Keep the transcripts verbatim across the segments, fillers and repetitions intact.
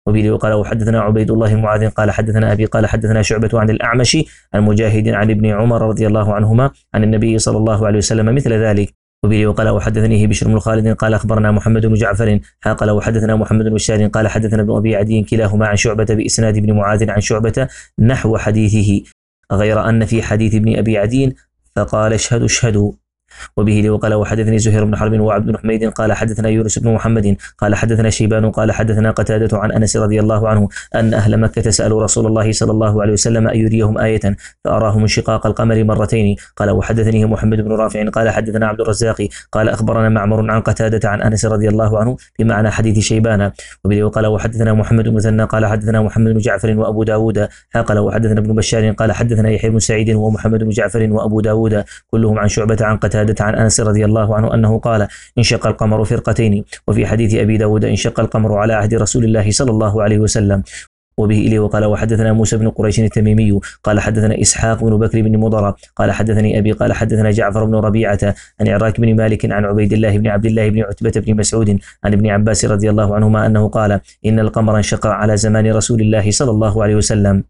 وبه قال وحدثنا عبيد الله بن معاذ قال حدثنا أبي قال حدثنا شعبة عن الأعمش عن مجاهد عن ابن عمر رضي الله عنهما عن النبي صلى الله عليه وسلم مثل ذلك. وبه قال وحدثنيه بشر بن خالد قال أخبرنا محمد بن جعفر قال وحدثنا محمد بن بشار قال حدثنا ابن أبي عدي كلاهما عن شعبة بإسناد ابن معاذ عن شعبة نحو حديثه، غير أن في حديث ابن أبي عدي فقال اشهدوا اشهدوا. وبه قال وحدثني زهير بن حرب وعبد بن حميد قال حدثنا يونس بن محمد قال حدثنا شيبان قال حدثنا قتادة عن أنس رضي الله عنه أن أهل مكة سألوا رسول الله صلى الله عليه وسلم أن يريهم آية فأراهم انشقاق القمر مرتين. قال وحدثني محمد بن رافع قال حدثنا عبد الرزاق قال أخبرنا معمر عن قتادة عن أنس رضي الله عنه بمعنى حديث شيبان. وبه قال وحدثنا محمد بن مثنى قال حدثنا محمد بن جعفر وأبو داود قال وحدثنا ابن بشار قال حدثنا يحيى بن سعيد ومحمد بن جعفر وأبو داود كلهم عن شعبة عن قتادة عن أنس رضي الله عنه أنه قال انشق القمر فرقتين. وفي حديث أبي داود انشق القمر على عهد رسول الله صلى الله عليه وسلم. وبه إليه وقال وحدثنا موسى بن قريش التميمي قال حدثنا إسحاق بن بكر بن مضر قال حدثني أبي قال حدثنا جعفر بن ربيعة عن عراك بن مالك عن عبيد الله بن عبد الله بن عتبة بن مسعود عن ابن عباس رضي الله عنهما أنه قال إن القمر انشق على زمان رسول الله صلى الله عليه وسلم.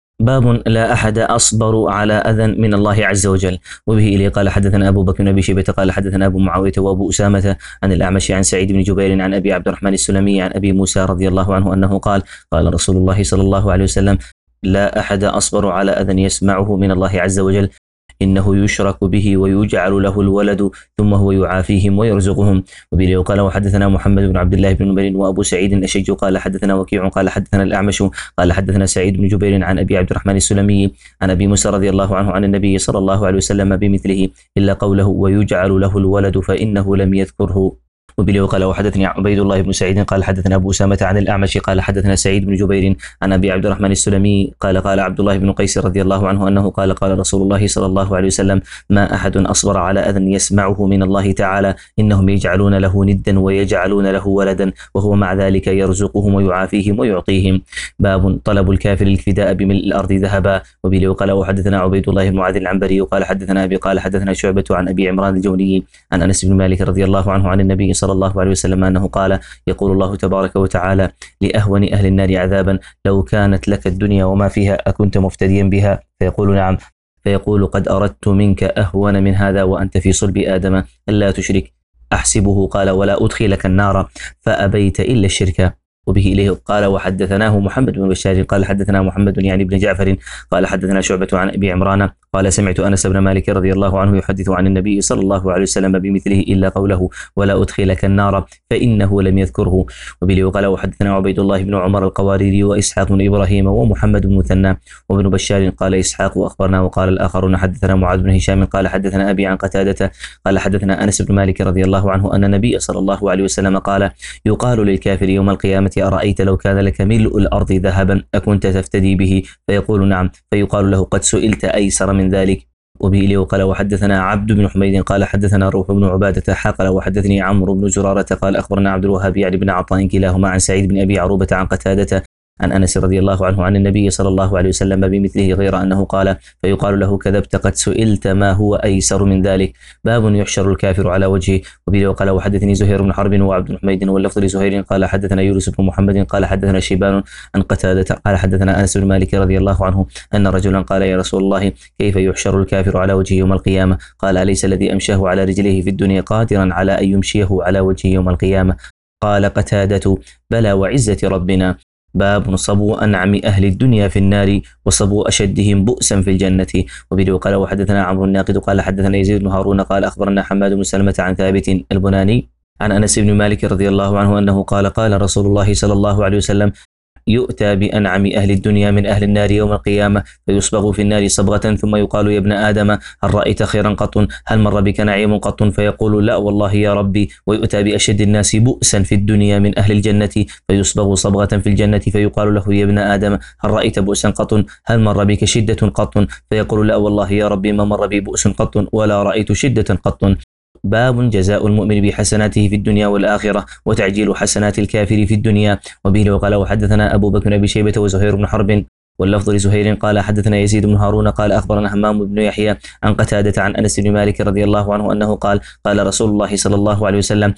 باب لا أحد أصبر على أذى من الله عز وجل. وبه إليه قال حدثنا أبو بكر بن أبي شيبة قال حدثنا أبو معاوية وأبو أسامة عن الأعمش عن سعيد بن جبير عن أبي عبد الرحمن السلمي عن أبي موسى رضي الله عنه أنه قال قال رسول الله صلى الله عليه وسلم لا أحد أصبر على أذى يسمعه من الله عز وجل إنه يشرك به ويجعل له الولد ثم هو يعافيهم ويرزقهم. وبه قال وحدثنا محمد بن عبد الله بن نمير وأبو سعيد الأشج قال حدثنا وكيع قال حدثنا الأعمش قال حدثنا سعيد بن جبير عن أبي عبد الرحمن السلمي عن أبي موسى رضي الله عنه عن النبي صلى الله عليه وسلم بمثله إلا قوله ويجعل له الولد فإنه لم يذكره. وبه قال وحدثني عبيد الله بن سعيد قال حدثنا أبو أسامة عن الأعمش قال حدثنا سعيد بن جبير عن أبي عبد الرحمن السلمي قال قال عبد الله بن قيس رضي الله عنه أنه قال قال رسول الله صلى الله عليه وسلم ما أحد أصبر على أذى يسمعه من الله تعالى إنهم يجعلون له ندا ويجعلون له ولدا وهو مع ذلك يرزقهم ويعافيهم ويعطيهم. باب طلب الكافر الفداء بملء الأرض ذهبا. وبه قال وحدثنا عبيد الله بن معاذ العنبري قال حدثنا أبي قال حدثنا شعبة عن أبي عمران الجوني عن أنس بن مالك رضي الله عنه عن النبي صلى الله عليه وسلم أنه قال يقول الله تبارك وتعالى لأهون أهل النار عذابا لو كانت لك الدنيا وما فيها أكنت مفتديا بها فيقول نعم فيقول قد أردت منك أهون من هذا وأنت في صلب آدم ألا تشرك أحسبه قال ولا أدخلك النار فأبيت إلا الشرك. وبه إليه قال وحدثناه محمد بن بشار قال حدثنا محمد يعني بن جعفر قال حدثنا شعبة عن أبي عمران قال سمعت أنس بن مالك رضي الله عنه يحدث عن النبي صلى الله عليه وسلم بمثله إلا قوله ولا أدخلك النار فإنه لم يذكره. وبه قال وحدثنا عبيد الله بن عمر القواريري وإسحاق بن إبراهيم ومحمد بن مثنى وابن بشار قال إسحاق وأخبرنا وقال الآخرون حدثنا معاذ بن هشام قال حدثنا أبي عن قتادة قال حدثنا أنس بن مالك رضي الله عنه أن النبي صلى الله عليه وسلم قال يقال للكافر يوم القيامة أرأيت لو كان لك ملء الأرض ذهبا أكنت تفتدي به فيقول نعم فيقال له قد سئلت أيسر من ذلك. وبه إليه قال وحدثنا عبد بن حميد قال حدثنا روح بن عبادة حقل وحدثني عمرو بن زرارة قال أخبرنا عبد الوهاب يعني بن عطاء كلاهما عن سعيد بن أبي عروبة عن قتادة عن أنس رضي الله عنه عن النبي صلى الله عليه وسلم بمثله غير أنه قال فيقال له كذبت قد سئلت ما هو أيسر من ذلك. باب يحشر الكافر على وجهه. وبه قال وحدثني زهير بن حرب وعبد بن حميد واللفظ لزهير قال حدثنا يونس بن محمد قال حدثنا شيبان عن قتادة قال حدثنا أنس بن مالك رضي الله عنه أن رجلا قال يا رسول الله كيف يحشر الكافر على وجهه يوم القيامة قال أليس الذي أمشاه على رجليه في الدنيا قادرا على أن يمشيه على وجهه يوم القيامة قال قتادة بلى وعزة ربنا. باب صبو أنعم أهل الدنيا في النار وصبو أشدهم بؤسا في الجنة. وبه قال وحدثنا عمرو الناقد قال حدثنا يزيد بن هارون قال أخبرنا حماد بن سلمة عن ثابت البناني عن أنس بن مالك رضي الله عنه أنه قال قال رسول الله صلى الله عليه وسلم يؤتى بأنعم أهل الدنيا من أهل النار يوم القيامة فيصبغ في النار صبغة ثم يقال يا ابن آدم هل رأيت خيرا قط هل مر بك نعيم قط فيقول لا والله يا ربي. ويؤتى بأشد الناس بؤسا في الدنيا من أهل الجنة فيصبغ صبغة في الجنة فيقال له يا ابن آدم هل رأيت بؤسا قط هل مر بك شدة قط فيقول لا والله يا ربي ما مر بي بؤس قط ولا رأيت شدة قط. باب جزاء المؤمن بحسناته في الدنيا والآخرة وتعجيل حسنات الكافر في الدنيا. وبه قال وحدثنا أبو بكر بن شيبة وزهير بن حرب واللفظ لزهير قال حدثنا يزيد بن هارون قال أخبرنا همام بن يحيى عن قتادة عن أنس بن مالك رضي الله عنه أنه قال قال رسول الله صلى الله عليه وسلم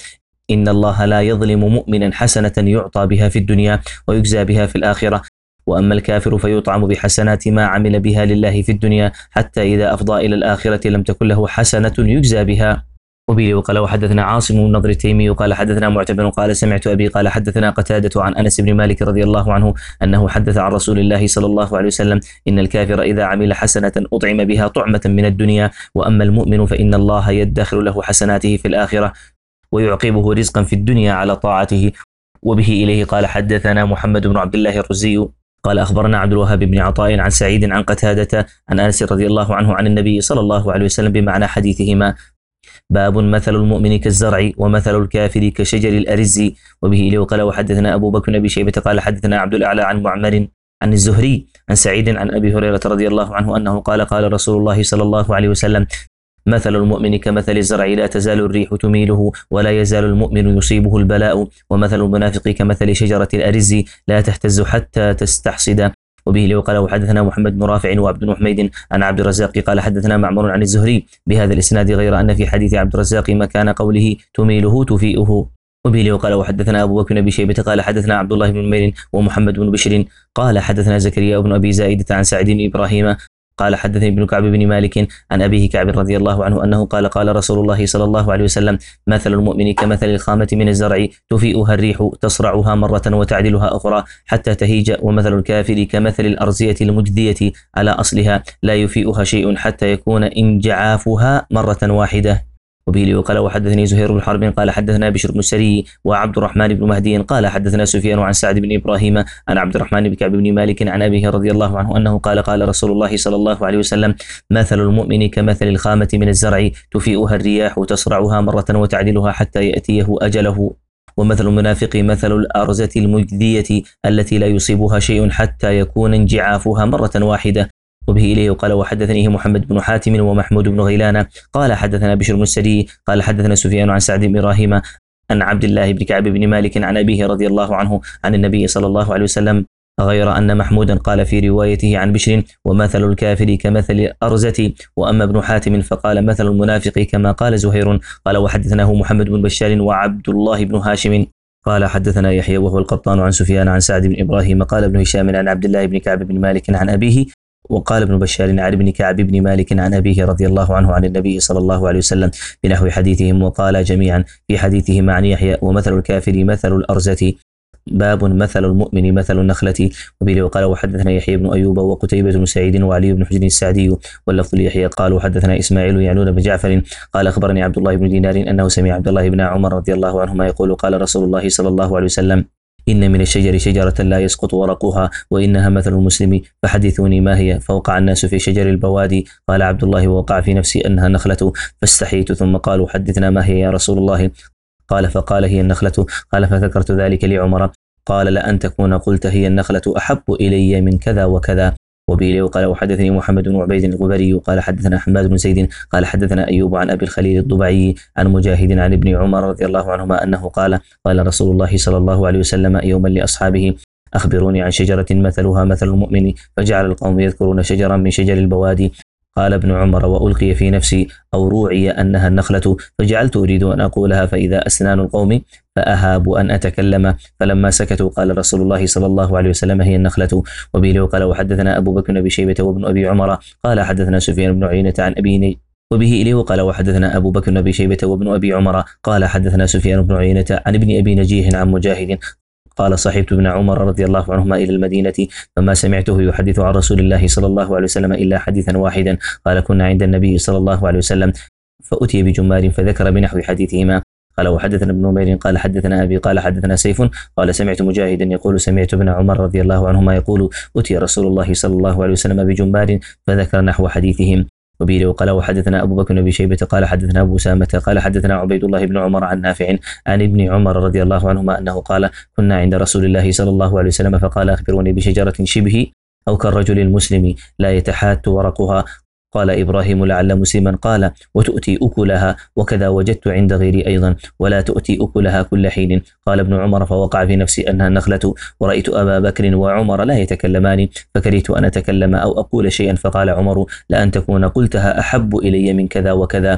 إن الله لا يظلم مؤمنا حسنة يعطى بها في الدنيا ويجزى بها في الآخرة، وأما الكافر فيطعم بحسنات ما عمل بها لله في الدنيا حتى إذا أفضى إلى الآخرة لم تكن له حسنة يجزى بها. وبه وقال وحدثنا عاصم بن نضر التيمي قال حدثنا معتمر قال سمعت أبي قال حدثنا قتادة عن أنس بن مالك رضي الله عنه أنه حدث عن رسول الله صلى الله عليه وسلم إن الكافر إذا عمل حسنة أطعم بها طعمة من الدنيا، وأما المؤمن فإن الله يدخر له حسناته في الآخرة ويعقبه رزقا في الدنيا على طاعته. وبه إليه قال حدثنا محمد بن عبد الله الرزي قال أخبرنا عبد الوهاب بن عطاء عن سعيد عن قتادة عن أنس رضي الله عنه عن النبي صلى الله عليه وسلم بمعنى حديثهما. باب مثل المؤمن كالزرع ومثل الكافر كشجر الأرز. وبه إليه قال وحدثنا أبو بكر بن أبي شيبة قال حدثنا عبد الأعلى عن معمر عن الزهري عن سعيد عن أبي هريرة رضي الله عنه أنه قال قال رسول الله صلى الله عليه وسلم مثل المؤمن كمثل الزرع لا تزال الريح تميله ولا يزال المؤمن يصيبه البلاء، ومثل المنافق كمثل شجرة الأرز لا تهتز حتى تستحصد. وبه لو قال وحدثنا محمد بن رافع وعبد بن حميد عن عبد الرزاق قال حدثنا معمر عن الزهري بهذا الإسناد غير أن في حديث عبد الرزاق مكان قوله تميله تفيئه. وبه لو قال وحدثنا أبو بكر بن أبي شيبة قال حدثنا عبد الله بن نمير ومحمد بن بشر قال حدثنا زكريا بن أبي زائدة عن سعد بن إبراهيم قال حدثني ابن كعب بن مالك عن أبيه كعب رضي الله عنه أنه قال قال رسول الله صلى الله عليه وسلم مثل المؤمن كمثل الخامة من الزرع تفيئها الريح تصرعها مرة وتعدلها أخرى حتى تهيج، ومثل الكافر كمثل الأرزية المجدية على أصلها لا يفيئها شيء حتى يكون انجعافها مرة واحدة. وبه قال وحدثني زهير بن حرب قال حدثنا بشر بن السري وعبد الرحمن بن مهدي قال حدثنا سفيان عن سعد بن إبراهيم عن عبد الرحمن بن كعب بن مالك عن أبيه رضي الله عنه أنه قال قال رسول الله صلى الله عليه وسلم مثل المؤمن كمثل الخامة من الزرع تفيئها الرياح تصرعها مرة وتعدلها حتى يأتيه أجله، ومثل المنافق مثل الأرزة المجدية التي لا يصيبها شيء حتى يكون انجعافها مرة واحدة. وبه إليه قال وحدثنيه محمد بن حاتم ومحمود بن غيلان قال حدثنا بشر بن السري قال حدثنا سفيان عن سعد بن إبراهيم عن عبد الله بن كعب بن مالك عن أبيه رضي الله عنه عن النبي صلى الله عليه وسلم، غير أن محمودا قال في روايته عن بشر ومثل الكافر كمثل أرزة، وأما ابن حاتم فقال مثل المنافق كما قال زهير. قال وحدثناه محمد بن بشار وعبد الله بن هاشم قال حدثنا يحيى وهو القطان عن سفيان عن سعد بن إبراهيم قال ابن هشام عن عبد الله بن كعب بن مالك عن أبيه، وقال ابن بشار عن ابن كعب بن مالك عن أبيه رضي الله عنه عن النبي صلى الله عليه وسلم بنحو حديثهم، وقال جميعا في حديثهما عن يحيى ومثل الكافر مثل الأرزة. باب مثل المؤمن مثل النخلة. وبه وقال وحدثنا يحيى بن أيوب وقتيبة بن سعيد وعلي بن حجر السعدي واللفظ ليحيى قال وحدثنا إسماعيل يعنون بن جعفر قال أخبرني عبد الله بن دينار أنه سمع عبد الله بن عمر رضي الله عنهما يقول قال رسول الله صلى الله عليه وسلم إن من الشجر شجرة لا يسقط ورقها وإنها مثل المسلم فحدثوني ما هي، فوقع الناس في شجر البوادي. قال عبد الله ووقع في نفسي أنها نخلة فاستحيت، ثم قالوا حدثنا ما هي يا رسول الله؟ قال فقال هي النخلة. قال فذكرت ذلك لعمر قال لأن تكون قلت هي النخلة أحب إلي من كذا وكذا. وبه وقال وحدثني محمد بن عبيد الغبري قال حدثنا حماد بن زيد قال حدثنا أيوب عن أبي الخليل الضبعي عن مجاهد عن ابن عمر رضي الله عنهما أنه قال قال رسول الله صلى الله عليه وسلم يوما لأصحابه أخبروني عن شجرة مثلها مثل المؤمن، فجعل القوم يذكرون شجرا من شجر البوادي. قال ابن عمر وألقي في نفسي أو روعي أنها النخلة، فجعلت أريد أن أقولها فإذا أسنان القوم فأهاب أن أتكلم، فلما سكتوا قال رسول الله صلى الله عليه وسلم هي النخلة. وبه قال وحدثنا أبو بكر بن أبي شيبة وابن أبي عمر قال حدثنا سفيان بن عيينة عن أبي وبه إليه قال وحدثنا أبو بكر بن أبي شيبة وابن أبي عمر قال حدثنا سفيان بن عيينة عن ابن أبي نجيه عن مجاهد قال صحبت ابن عمر رضي الله عنهما إلى المدينة فما سمعته يحدث عن رسول الله صلى الله عليه وسلم إلا حديثا واحدا. قال كنا عند النبي صلى الله عليه وسلم فأتي بجمار فذكر بنحو حديثهما. قال وحدثنا ابن نمير قال حدثنا أبي قال حدثنا سيف قال سمعت مجاهدا يقول سمعت ابن عمر رضي الله عنهما يقول أتي رسول الله صلى الله عليه وسلم بجمار فذكر نحو حديثهم. وبه قال وحدثنا أبو بكر بن أبي شيبة قال حدثنا أبو سامة قال حدثنا عبيد الله بن عمر عن نافع عن ابن عمر رضي الله عنهما أنه قال كنا عند رسول الله صلى الله عليه وسلم فقال أخبروني بشجرة شبه أو كالرجل المسلم لا يتحات ورقها. قال إبراهيم لعل مسلما قال وتؤتي أكلها، وكذا وجدت عند غيري أيضا ولا تؤتي أكلها كل حين. قال ابن عمر فوقع في نفسي أنها النخلة، ورأيت أبا بكر وعمر لا يتكلمان فكرهت أن أتكلم أو أقول شيئا، فقال عمر لأن تكون قلتها أحب إلي من كذا وكذا.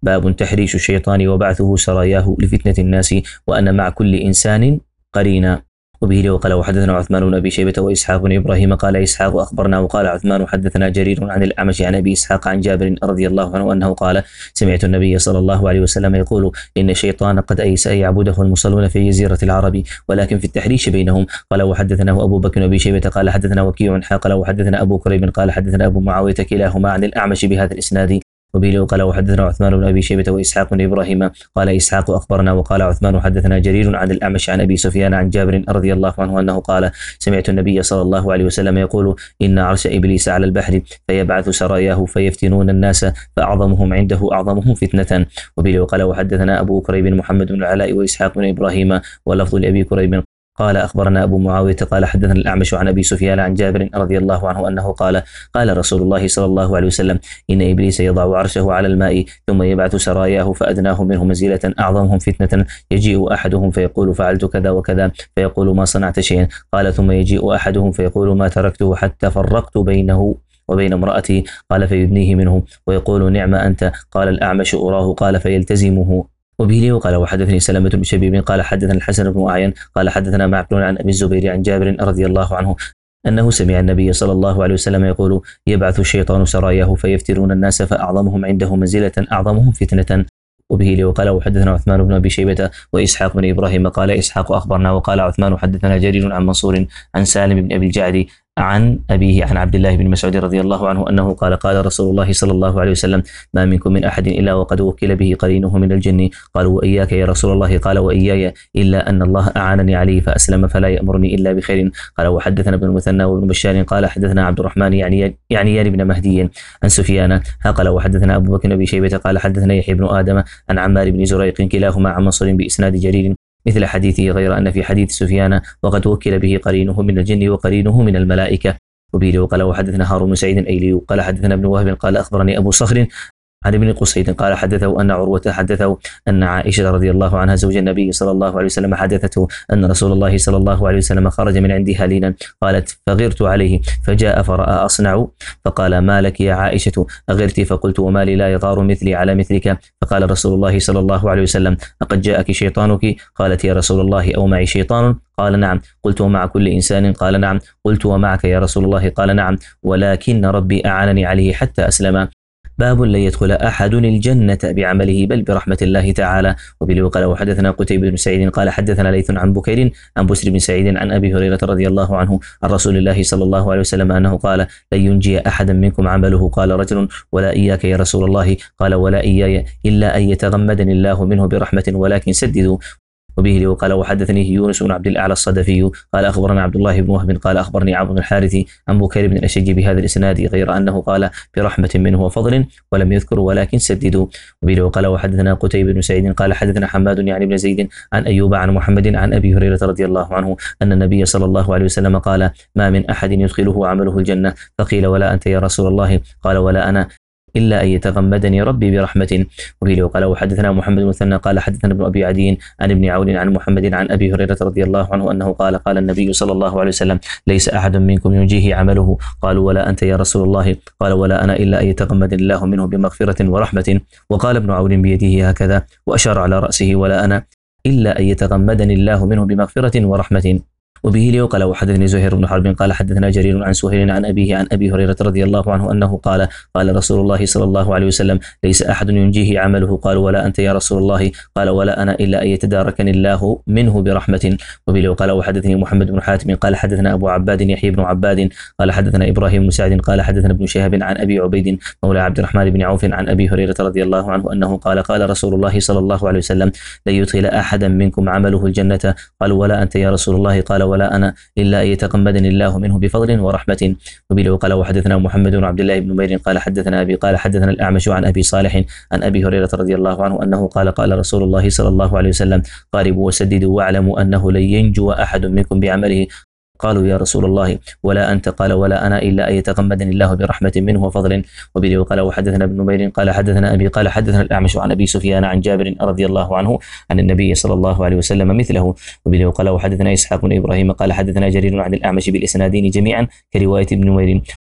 باب تحريش الشيطان وبعثه سراياه لفتنة الناس وأن مع كل إنسان قرينا. وبه وقال وحدثنا عثمان بن ابي شيبه واسحاق بن ابراهيم قال اسحاق اخبرنا وقال عثمان حدثنا جرير عن الاعمش عن ابي اسحاق عن جابر رضي الله عنه انه قال سمعت النبي صلى الله عليه وسلم يقول ان الشيطان قد ايس ان يعبده المصلون في جزيره العرب ولكن في التحريش بينهم. قال وحدثناه ابو بكر بن ابي شيبه قال حدثنا وكيع قال وحدثنا ابو كريب قال حدثنا ابو معاويه كلاهما عن الاعمش بهذا الاسناد. وبه وقال وحدثنا عثمان بن ابي شيبه واسحاق بن ابراهيم قال اسحاق اخبرنا وقال عثمان حدثنا جرير عن الاعمش عن ابي سفيان عن جابر رضي الله عنه انه قال سمعت النبي صلى الله عليه وسلم يقول ان عرش ابليس على البحر فيبعث سراياه فيفتنون الناس فاعظمهم عنده اعظمهم فتنه. وبه وقال وحدثنا ابو كريب محمد بن العلاء واسحاق بن ابراهيم ولفظ لابي كريب قال أخبرنا أبو معاوية قال حدثنا الأعمش عن أبي سفيان عن جابر رضي الله عنه أنه قال قال رسول الله صلى الله عليه وسلم إن إبليس يضع عرشه على الماء ثم يبعث سراياه فأدناه منه منزلة أعظمهم فتنة يجيء أحدهم فيقول فعلت كذا وكذا فيقول ما صنعت شيئا قال ثم يجيء أحدهم فيقول ما تركته حتى فرقت بينه وبين امرأتي قال فيدنيه منه ويقول نعم أنت قال الأعمش أراه قال فيلتزمه. وبه وقال وحدثني سلمة بن شبيب قال حدثنا الحسن بن أعين قال حدثنا معقل عن أبي الزبير عن جابر رضي الله عنه أنه سمع النبي صلى الله عليه وسلم يقول يبعث الشيطان سراياه فيفترون الناس فأعظمهم عنده منزلة أعظمهم فتنة. وبه وقال وحدثنا عثمان بن أبي شيبة وإسحاق بن إبراهيم قال إسحاق أخبرنا وقال عثمان حدثنا جرير عن منصور عن سالم بن أبي الجعد عن أبيه عن عبد الله بن مسعود رضي الله عنه أنه قال قال رسول الله صلى الله عليه وسلم ما منكم من أحد إلا وقد وكل به قرينه من الجن قالوا وإياك يا رسول الله قال وإياي إلا أن الله أعانني عليه فأسلم فلا يأمرني إلا بخير. قال وحدثنا ابن المثنى وابن بشار قال حدثنا عبد الرحمن يعني يعني يا ابن مهدي عن سفيان قال وحدثنا أبو بكر بن أبي شيبة قال حدثنا يحيى بن آدم عن عمار بن زريق كلاهما عن منصور بإسناد جرير مثل حديثه غير أن في حديث سفيان وقد وكل به قرينه من الجن وقرينه من الملائكة. وبه وقال وحدثنا هارون بن سعيد الأيلي قال حدثنا ابن وهب قال أخبرني أبو صخر عن ابن قصيد قال حدثه أن عروة حدثه أن عائشة رضي الله عنها زوج النبي صلى الله عليه وسلم حدثته أن رسول الله صلى الله عليه وسلم خرج من عندها ليلا قالت فغرت عليه فجاء فرأى أصنع فقال ما لك يا عائشة أغرت فقلت وما لي لا يغار مثلي على مثلك فقال رسول الله صلى الله عليه وسلم أقد جاءك شيطانك قالت يا رسول الله أو معي شيطان قال نعم قلت ومع كل إنسان قال نعم قلت ومعك يا رسول الله قال نعم ولكن ربي أعانني عليه حتى أسلم. باب لن يدخل أحد الجنة بعمله بل برحمة الله تعالى. وبه قال وحدثنا قتيبة بن سعيد قال حدثنا ليث عن بكير عن بسر بن سعيد عن أبي هريرة رضي الله عنه عن رسول الله صلى الله عليه وسلم أنه قال لن ينجي أحدا منكم عمله قال رجل ولا إياك يا رسول الله قال ولا إياي إلا أن يتغمدني الله منه برحمة ولكن سددوا. وبه وقال وحدثني يونس بن عبد الأعلى الصدفي قال أخبرنا عبد الله بن وهب قال أخبرني عبد الحارث عن بكير بن الأشج بهذا الإسناد غير أنه قال برحمة منه وفضل ولم يذكر ولكن سددوا. وبه وقال وحدثنا قتيبة بن سعيد قال حدثنا حماد يعني بن زيد عن أيوب عن محمد عن أبي هريرة رضي الله عنه أن النبي صلى الله عليه وسلم قال ما من أحد يدخله عمله الجنة فقيل ولا أنت يا رسول الله قال ولا أنا إلا أن يتغمدني ربي برحمة. وبه وقال وحدثنا محمد بن مثنى قال حدثنا ابن أبي عدي عن ابن عون عن محمد عن أبي هريرة رضي الله عنه أنه قال قال النبي صلى الله عليه وسلم ليس أحد منكم ينجيه عمله قالوا ولا أنت يا رسول الله قال ولا أنا إلا أن يتغمدني الله منه بمغفرة ورحمة. وقال ابن عون بيده هكذا وأشار على رأسه ولا أنا إلا أن يتغمدني الله منه بمغفرة ورحمة. وبه وقال وحدثني زهير بن حرب قال حدثنا جرير عن سهيل عن أبيه عن أبي هريرة رضي الله عنه أنه قال قال رسول الله صلى الله عليه وسلم ليس أحد ينجيه عمله قالوا ولا أنت يا رسول الله قال ولا أنا إلا أن يتداركني الله منه برحمة. وبه وقال وحدثني محمد بن حاتم قال حدثنا أبو عباد يحيى بن عباد قال حدثنا إبراهيم بن سعد قال حدثنا ابن شهاب عن أبي عبيد مولى عبد الرحمن بن عوف عن أبي هريرة رضي الله عنه أنه قال قال رسول الله صلى الله عليه وسلم لن يدخل أحدا منكم عمله الجنة قالوا ولا أنت يا رسول الله قال ولا أنا إلا أن يتغمدني الله منه بفضل ورحمة. وبه وقال وحدثنا محمد بن عبد الله بن نمير قال حدثنا أبي قال حدثنا الأعمش عن أبي صالح عن أبي هريرة رضي الله عنه أنه قال قال رسول الله صلى الله عليه وسلم قاربوا وسددوا واعلموا أنه لن ينجو أحد منكم بعمله قالوا يا رسول الله ولا أنت قال ولا أنا إلا أن يتغمدني الله برحمة منه وفضل. وبه وقال وحدثنا ابن نمير قال حدثنا أبي قال حدثنا الأعمش عن أبي سفيان عن جابر رضي الله عنه عن النبي صلى الله عليه وسلم مثله. وبه وقال وحدثنا إسحاق بن إبراهيم قال حدثنا جرير عن الأعمش بالإسنادين جميعا كرواية ابن نمير.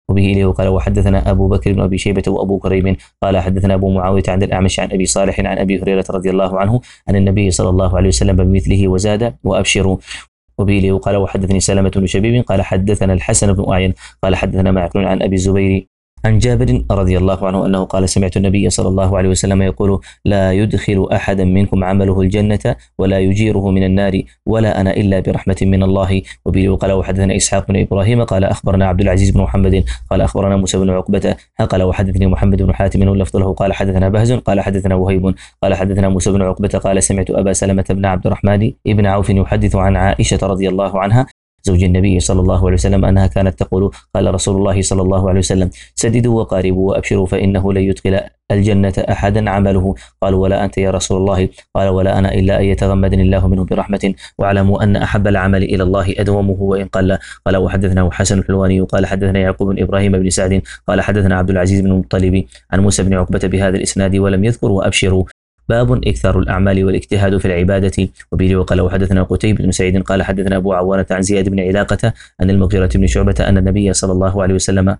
وبه إليه قال وحدثنا أبو بكر بن أبي شيبة وأبو كريب قال حدثنا أبو معاوية عن الأعمش عن أبي صالح عن أبي هريرة رضي الله عنه عن النبي صلى الله عليه وسلم بمثله وزاد وأبشروا. وبه إليه قال وحدثني سلمة بن شبيب قال حدثنا الحسن بن أعين قال حدثنا معقل عن أبي الزبير عن جابر رضي الله عنه أنه قال سمعت النبي صلى الله عليه وسلم يقول لا يدخل أحدا منكم عمله الجنة ولا يجيره من النار ولا أنا إلا برحمة من الله. وبه قال وحدثنا إسحاق بن إبراهيم قال أخبرنا عبد العزيز بن محمد قال أخبرنا موسى بن عقبة قال وحدثني محمد بن حاتم واللفظ له قال حدثنا بهز قال حدثنا وهيب قال حدثنا موسى بن عقبة قال سمعت أبا سلمة بن عبد الرحمن بن عوف يحدث عن عائشة رضي الله عنها زوج النبي صلى الله عليه وسلم أنها كانت تقول قال رسول الله صلى الله عليه وسلم سددوا وقاربوا وأبشروا فإنه لن يدخل الجنة أحدا عمله. قالوا ولا أنت يا رسول الله قال ولا أنا إلا أن يتغمدني الله منه برحمة واعلموا أن أحب العمل إلى الله أدومه وإن قل. قال وحدثنا حسن الحلواني قال حدثنا يعقوب بن إبراهيم بن سعد قال حدثنا عبد العزيز بن المطلب عن موسى بن عقبة بهذا الإسناد ولم يذكر وأبشروا. باب إكثار الأعمال والاجتهاد في العبادة. وبه وقال وحدثنا قتيبة بن سعيد قال حدثنا أبو عوانة عن زياد بن علاقة أن المغيرة بن شعبة أن النبي صلى الله عليه وسلم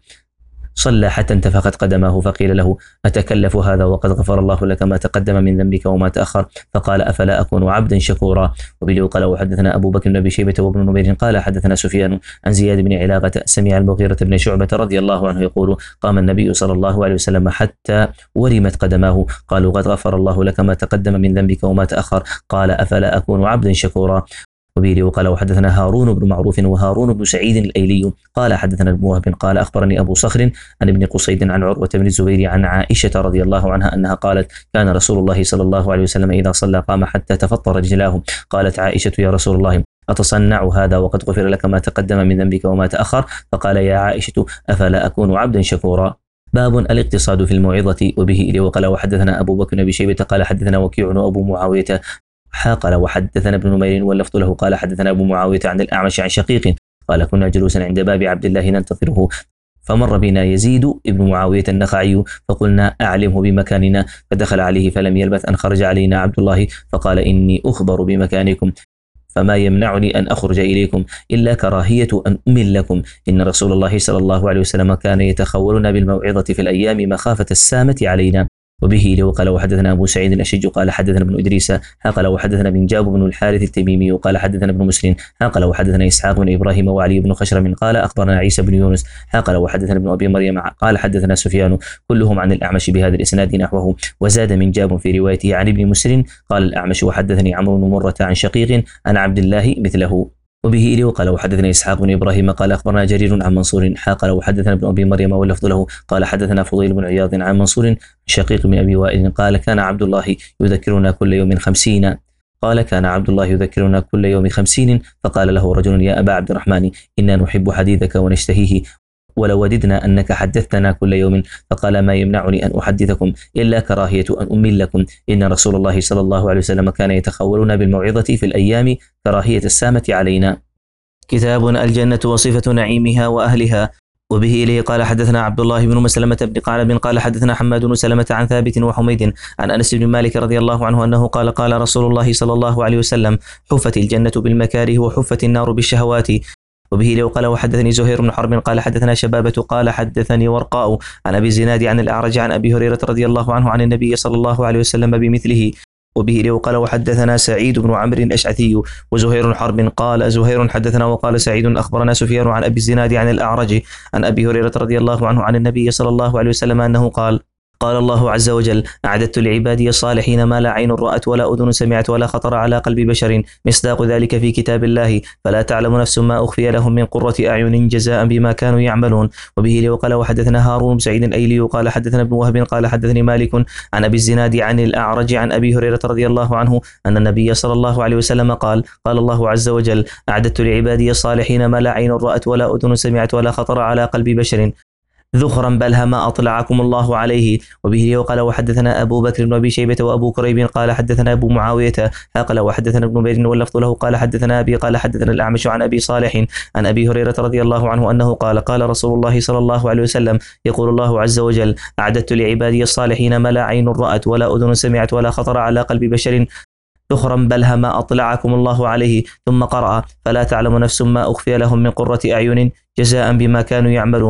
صلى حتى انتفخت قدماه فقيل له أتكلف هذا وقد غفر الله لك ما تقدم من ذنبك وما تأخر فقال أفلا أكون عبدا شكورا. وبه قال وحدثنا أبو بكر بن أبي شيبة وابن نمير قال حدثنا سفيان عن زياد بن علاقة سمع المغيرة بن شعبة رضي الله عنه يقول قام النبي صلى الله عليه وسلم حتى ورمت قدماه قالوا قد غفر الله لك ما تقدم من ذنبك وما تأخر قال أفلا أكون عبدا شكورا. وبه وقال وحدثنا هارون بن معروف وهارون بن سعيد الأيلي قال حدثنا ابن وهب قال أخبرني أبو صخر عن ابن قصيد عن عروة بن الزبير عن عائشة رضي الله عنها أنها قالت كان رسول الله صلى الله عليه وسلم إذا صلى قام حتى تفطر رجلاه. قالت عائشة يا رسول الله أتصنع هذا وقد غفر لك ما تقدم من ذنبك وما تأخر فقال يا عائشة أفلا أكون عبدا شكورا. باب الاقتصاد في الموعظة. وبه إليه وقال وحدثنا أبو بكر بن شيبة قال حدثنا وكيع وأبو معاوية قال وحدثنا ابن نمير واللفظ له قال حدثنا أبو معاوية عن الأعمش عن شقيق قال كنا جلوسا عند باب عبد الله ننتظره فمر بنا يزيد ابن معاوية النخعي فقلنا أعلمه بمكاننا فدخل عليه فلم يلبث أن خرج علينا عبد الله فقال إني أخبر بمكانكم فما يمنعني أن أخرج إليكم إلا كراهية أن أمل لكم إن رسول الله صلى الله عليه وسلم كان يتخولنا بالموعظة في الأيام مخافة السامة علينا. وبه لو قال وحدثنا أبو سعيد الأشج قال حدثنا ابن إدريس قال وحدثنا بن جاب بن الحارث التميمي قال حدثنا ابن مسلم قال وحدثنا إسحاق بن إبراهيم وعلي بن خشرم قال أخبرنا عيسى بن يونس قال وحدثنا ابن أبي مريم قال حدثنا سفيان كلهم عن الأعمش بهذا الإسناد نحوه وزاد من جاب في روايته عن ابن مسلم قال الأعمش وحدثني عمرو بن مرة عن شقيق عن عبد الله مثله. وبه إليه قال وحدثنا إسحاق بن إبراهيم قال أخبرنا جرير عن منصور قال وحدثنا ابن أبي مريم واللفظ له قال حدثنا فضيل بن عياض عن منصور شقيق بن أبي وائل قال كان عبد الله يذكرنا كل يوم خمسين قال كان عبد الله يذكرنا كل يوم خمسين فقال له رجل يا أبا عبد الرحمن إنا نحب حديثك ونشتهيه ولو وددنا أنك حدثتنا كل يوم فقال ما يمنعني أن أحدثكم إلا كراهية أن أمل لكم إن رسول الله صلى الله عليه وسلم كان يتخولنا بالموعظة في الأيام كراهية السامة علينا. كتاب الجنة وصفة نعيمها وأهلها. وبه إليه قال حدثنا عبد الله بن مسلمة بن قعنب قال حدثنا حماد بن سلمة عن ثابت وحميد عن أنس بن مالك رضي الله عنه أنه قال قال رسول الله صلى الله عليه وسلم حفت الجنة بالمكاره وحفت النار بالشهوات. وبه لو قال وحدثني زهير بن حرب قال حدثنا شبابة قال حدثني ورقاء عن أبي الزناد عن الأعرج عن أبي هريرة رضي الله عنه عن النبي صلى الله عليه وسلم بمثله. وبه لو قال وحدثنا سعيد بن عمرو الأشعثي وزهير حرب قال زهير حدثنا وقال سعيد أخبرنا سفيان عن أبي الزناد عن الأعرج عن أبي هريرة رضي الله عنه عن النبي صلى الله عليه وسلم أنه قال قال الله عز وجل أعددت لعبادي الصالحين ما لا عين رأت ولا أذن سمعت ولا خطر على قلب بشر مصداق ذلك في كتاب الله فلا تعلم نفس ما أخفي لهم من قرة أعين جزاء بما كانوا يعملون. وبه لو قال وحدثنا هارون بن سعيد الأيلي قال حدثنا ابن وهب قال حدثني مالك عن أبي الزناد عن الأعرج عن أبي هريرة رضي الله عنه أن النبي صلى الله عليه وسلم قال قال الله عز وجل أعددت لعبادي الصالحين ما لا عين رأت ولا أذن سمعت ولا خطر على قلب بشر ذخرا بلها ما أطلعكم الله عليه. وبه قال وحدثنا أبو بكر بن أبي شيبة وأبو كريب قال حدثنا أبو معاوية قال وحدثنا ابن نمير واللفظ له قال حدثنا أبي قال حدثنا الأعمش عن أبي صالح عن أبي هريرة رضي الله عنه أنه قال قال رسول الله صلى الله عليه وسلم يقول الله عز وجل أعددت لعبادي الصالحين ما لا عين رأت ولا أذن سمعت ولا خطر على قلب بشر ذخرا بلها ما أطلعكم الله عليه ثم قرأ فلا تعلم نفس ما أخفي لهم من قرة أعين جزاء بما كانوا يعملون.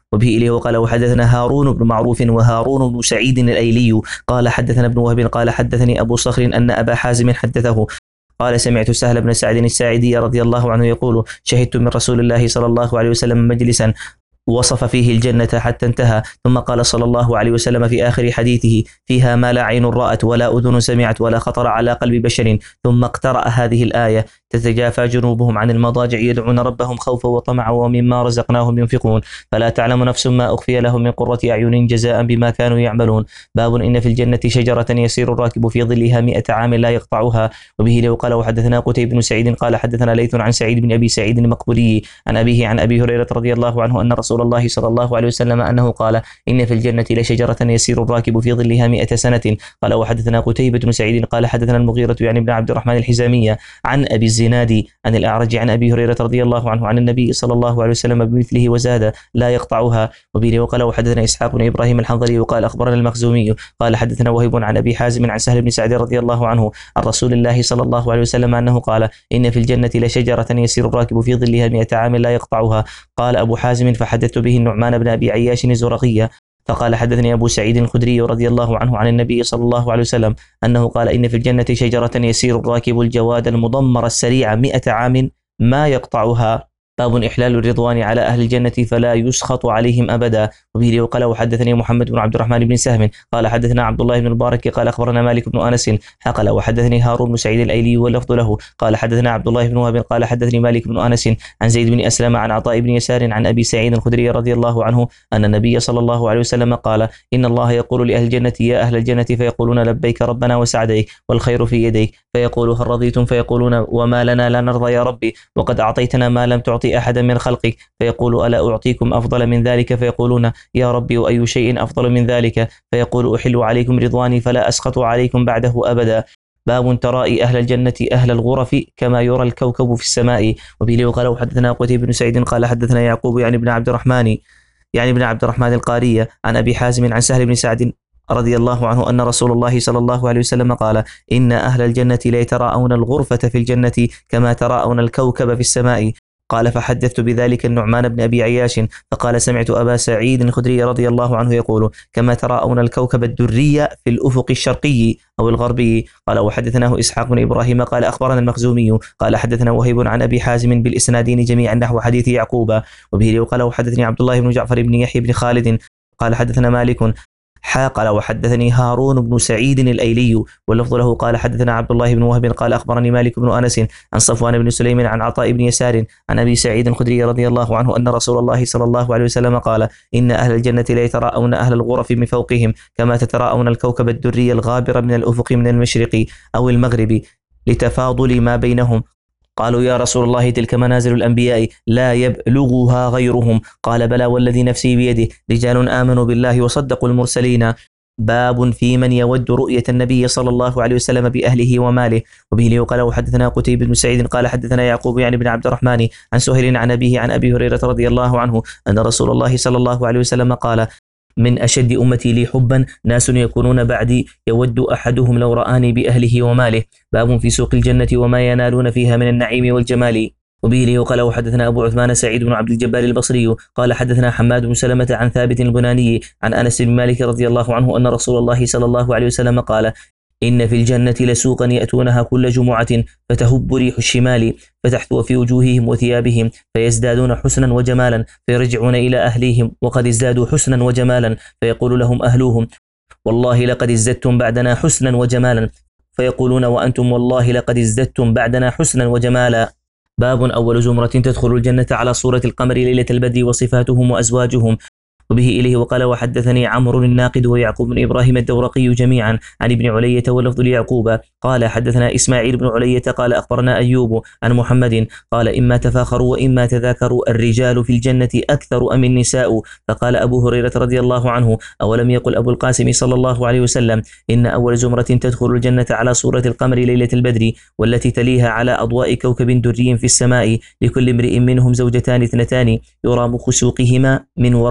وبه إليه وقال وحدثنا هارون بن معروف وهارون بن سعيد الأيلي قال حدثنا ابن وهب قال حدثني أبو صخر أن أبا حازم حدثه قال سمعت سهل بن سعد الساعدي رضي الله عنه يقول شهدت من رسول الله صلى الله عليه وسلم مجلسا وصف فيه الجنة حتى انتهى، ثم قال صلى الله عليه وسلم في آخر حديثه فيها ما لا عين رأت ولا أذن سمعت ولا خطر على قلب بشر، ثم اقترأ هذه الآية تتجافى جنوبهم عن المضاجع يدعون ربهم خوفا وطمعا ومما رزقناهم ينفقون فلا تعلم نفس ما أخفي لهم من قرة أعين جزاء بما كانوا يعملون. باب إن في الجنة شجرة يسير الراكب في ظلها مئة عام لا يقطعها. وبه لو قال وحدثنا قتيبة بن سعيد قال حدثنا ليث عن سعيد بن أبي سعيد المقبري عن أبيه عن أبي هريرة رضي الله عنه أن رسول الله صلى الله عليه وسلم أنه قال إن في الجنة لشجرة يسير الراكب في ظلها مئة سنة. قال وحدثنا قتيبة بن سعيد قال حدثنا المغيرة يعني بن عبد الرحمن الحزامية عن أبي الزناد عن الأعرج عن أبي هريرة رضي الله عنه عن النبي صلى الله عليه وسلم بمثله وزاد لا يقطعها. وبه وقال وحدثنا إسحاق بن إبراهيم الحنظلي وقال أخبرنا المخزومي قال حدثنا وهيب عن أبي حازم عن سهل بن سعد رضي الله عنه عن رسول الله صلى الله عليه وسلم أنه قال إن في الجنة لشجرة يسير الراكب في ظلها مئة عام لا يقطعها. قال أبو حازم فحدثت به النعمان بن أبي عياش الزرقية فقال حدثني أبو سعيد الخدري رضي الله عنه عن النبي صلى الله عليه وسلم أنه قال إن في الجنة شجرة يسير الراكب الجواد المضمر السريع مئة عام ما يقطعها. باب إحلال الرضوان على أهل الجنة فلا يسخط عليهم أبدا. وبه وقال وحدثني محمد بن عبد الرحمن بن سهم قال حدثنا عبد الله بن المبارك قال أخبرنا مالك بن أنس حقل وحدثني هارون بن سعيد الأيلي واللفظ له قال حدثنا عبد الله بن وهب قال حدثني مالك بن أنس عن زيد بن أسلم عن عطاء بن يسار عن أبي سعيد الخدري رضي الله عنه أن النبي صلى الله عليه وسلم قال إن الله يقول لأهل الجنة يا أهل الجنة فيقولون لبيك ربنا وسعديك والخير في يديك فيقول هل رضيتم فيقولون وما لنا لا نرضى يا ربي وقد أعطيتنا ما لم تعطي أحدا من خلقك فيقول ألا أعطيكم أفضل من ذلك فيقولون يا ربي وأي شيء أفضل من ذلك فيقول أحل عليكم رضواني فلا أسخط عليكم بعده أبدا. باب ترائي أهل الجنة أهل الغرف كما يرى الكوكب في السماء. وبه وقال حدثنا قتيبة بن سعيد قال حدثنا يعقوب يعني ابن عبد الرحمن يعني ابن عبد الرحمن القارية عن أبي حازم عن سهل بن سعد رضي الله عنه أن رسول الله صلى الله عليه وسلم قال إن أهل الجنة لا يتراءون الغرفة في الجنة كما تراءون الكوكب في السماء. قال فحدثت بذلك النعمان بن أبي عياش فقال سمعت أبا سعيد الخدري رضي الله عنه يقول كما تراءون الكوكب الدري في الأفق الشرقي أو الغربي. قال وحدثناه إسحاق بن إبراهيم قال أخبرنا المخزومي قال حدثنا وهيب عن أبي حازم بالإسنادين جميعا نحو حديث يعقوب. وبه وقال وحدثني عبد الله بن جعفر بن يحيى بن خالد قال حدثنا مالك قال وحدثني هارون بن سعيد الأيلي واللفظ له قال حدثنا عبد الله بن وهب قال أخبرني مالك بن أنس عن صفوان بن سليم عن عطاء بن يسار عن أبي سعيد الخدري رضي الله عنه أن رسول الله صلى الله عليه وسلم قال إن أهل الجنة لا يتراءون أهل الغرف من فوقهم كما تتراءون الكوكب الدري الغابر من الأفق من المشرق أو المغرب لتفاضل ما بينهم. قالوا يا رسول الله تلك منازل الأنبياء لا يبلغها غيرهم. قال بلى والذي نفسي بيده رجال آمنوا بالله وصدقوا المرسلين. باب في من يود رؤية النبي صلى الله عليه وسلم بأهله وماله. وبه ليقال وحدثنا قتيبة بن سعيد قال حدثنا يعقوب يعني بن عبد الرحمن عن سهيل عن أبيه عن أبي هريرة رضي الله عنه أن رسول الله صلى الله عليه وسلم قال من أشد أمتي لي حبا ناس يكونون بعدي يود أحدهم لو رآني بأهله وماله. باب في سوق الجنة وما ينالون فيها من النعيم والجمال. وبه ليقال وحدثنا أبو عثمان سعيد بن عبد الجبار البصري قال حدثنا حماد بن سلمة عن ثابت البناني عن أنس بن مالك رضي الله عنه أن رسول الله صلى الله عليه وسلم قال إن في الجنة لسوقا يأتونها كل جمعة فتهب ريح الشمال فتحثو في وجوههم وثيابهم فيزدادون حسنا وجمالا فيرجعون إلى أهليهم وقد ازدادوا حسنا وجمالا فيقول لهم أهلوهم والله لقد ازددتم بعدنا حسنا وجمالا فيقولون وأنتم والله لقد ازددتم بعدنا حسنا وجمالا. باب أول زمرة تدخل الجنة على صورة القمر ليلة البدر وصفاتهم وأزواجهم. وبه إليه وقال وحدثني عمرو الناقد ويعقوب بن إبراهيم الدورقي جميعا عن ابن علية واللفظ ليعقوب قال حدثنا إسماعيل بن علية قال أخبرنا أيوب عن محمد قال إما تفاخروا وإما تذاكروا الرجال في الجنة أكثر أم النساء. فقال أبو هريرة رضي الله عنه أولم يقل أبو القاسم صلى الله عليه وسلم إن أول زمرة تدخل الجنة على صورة القمر ليلة البدر والتي تليها على أضواء كوكب دري في السماء لكل امرئ منهم زوجتان اثنتان يرى مخ سوقهما من وراء اللحم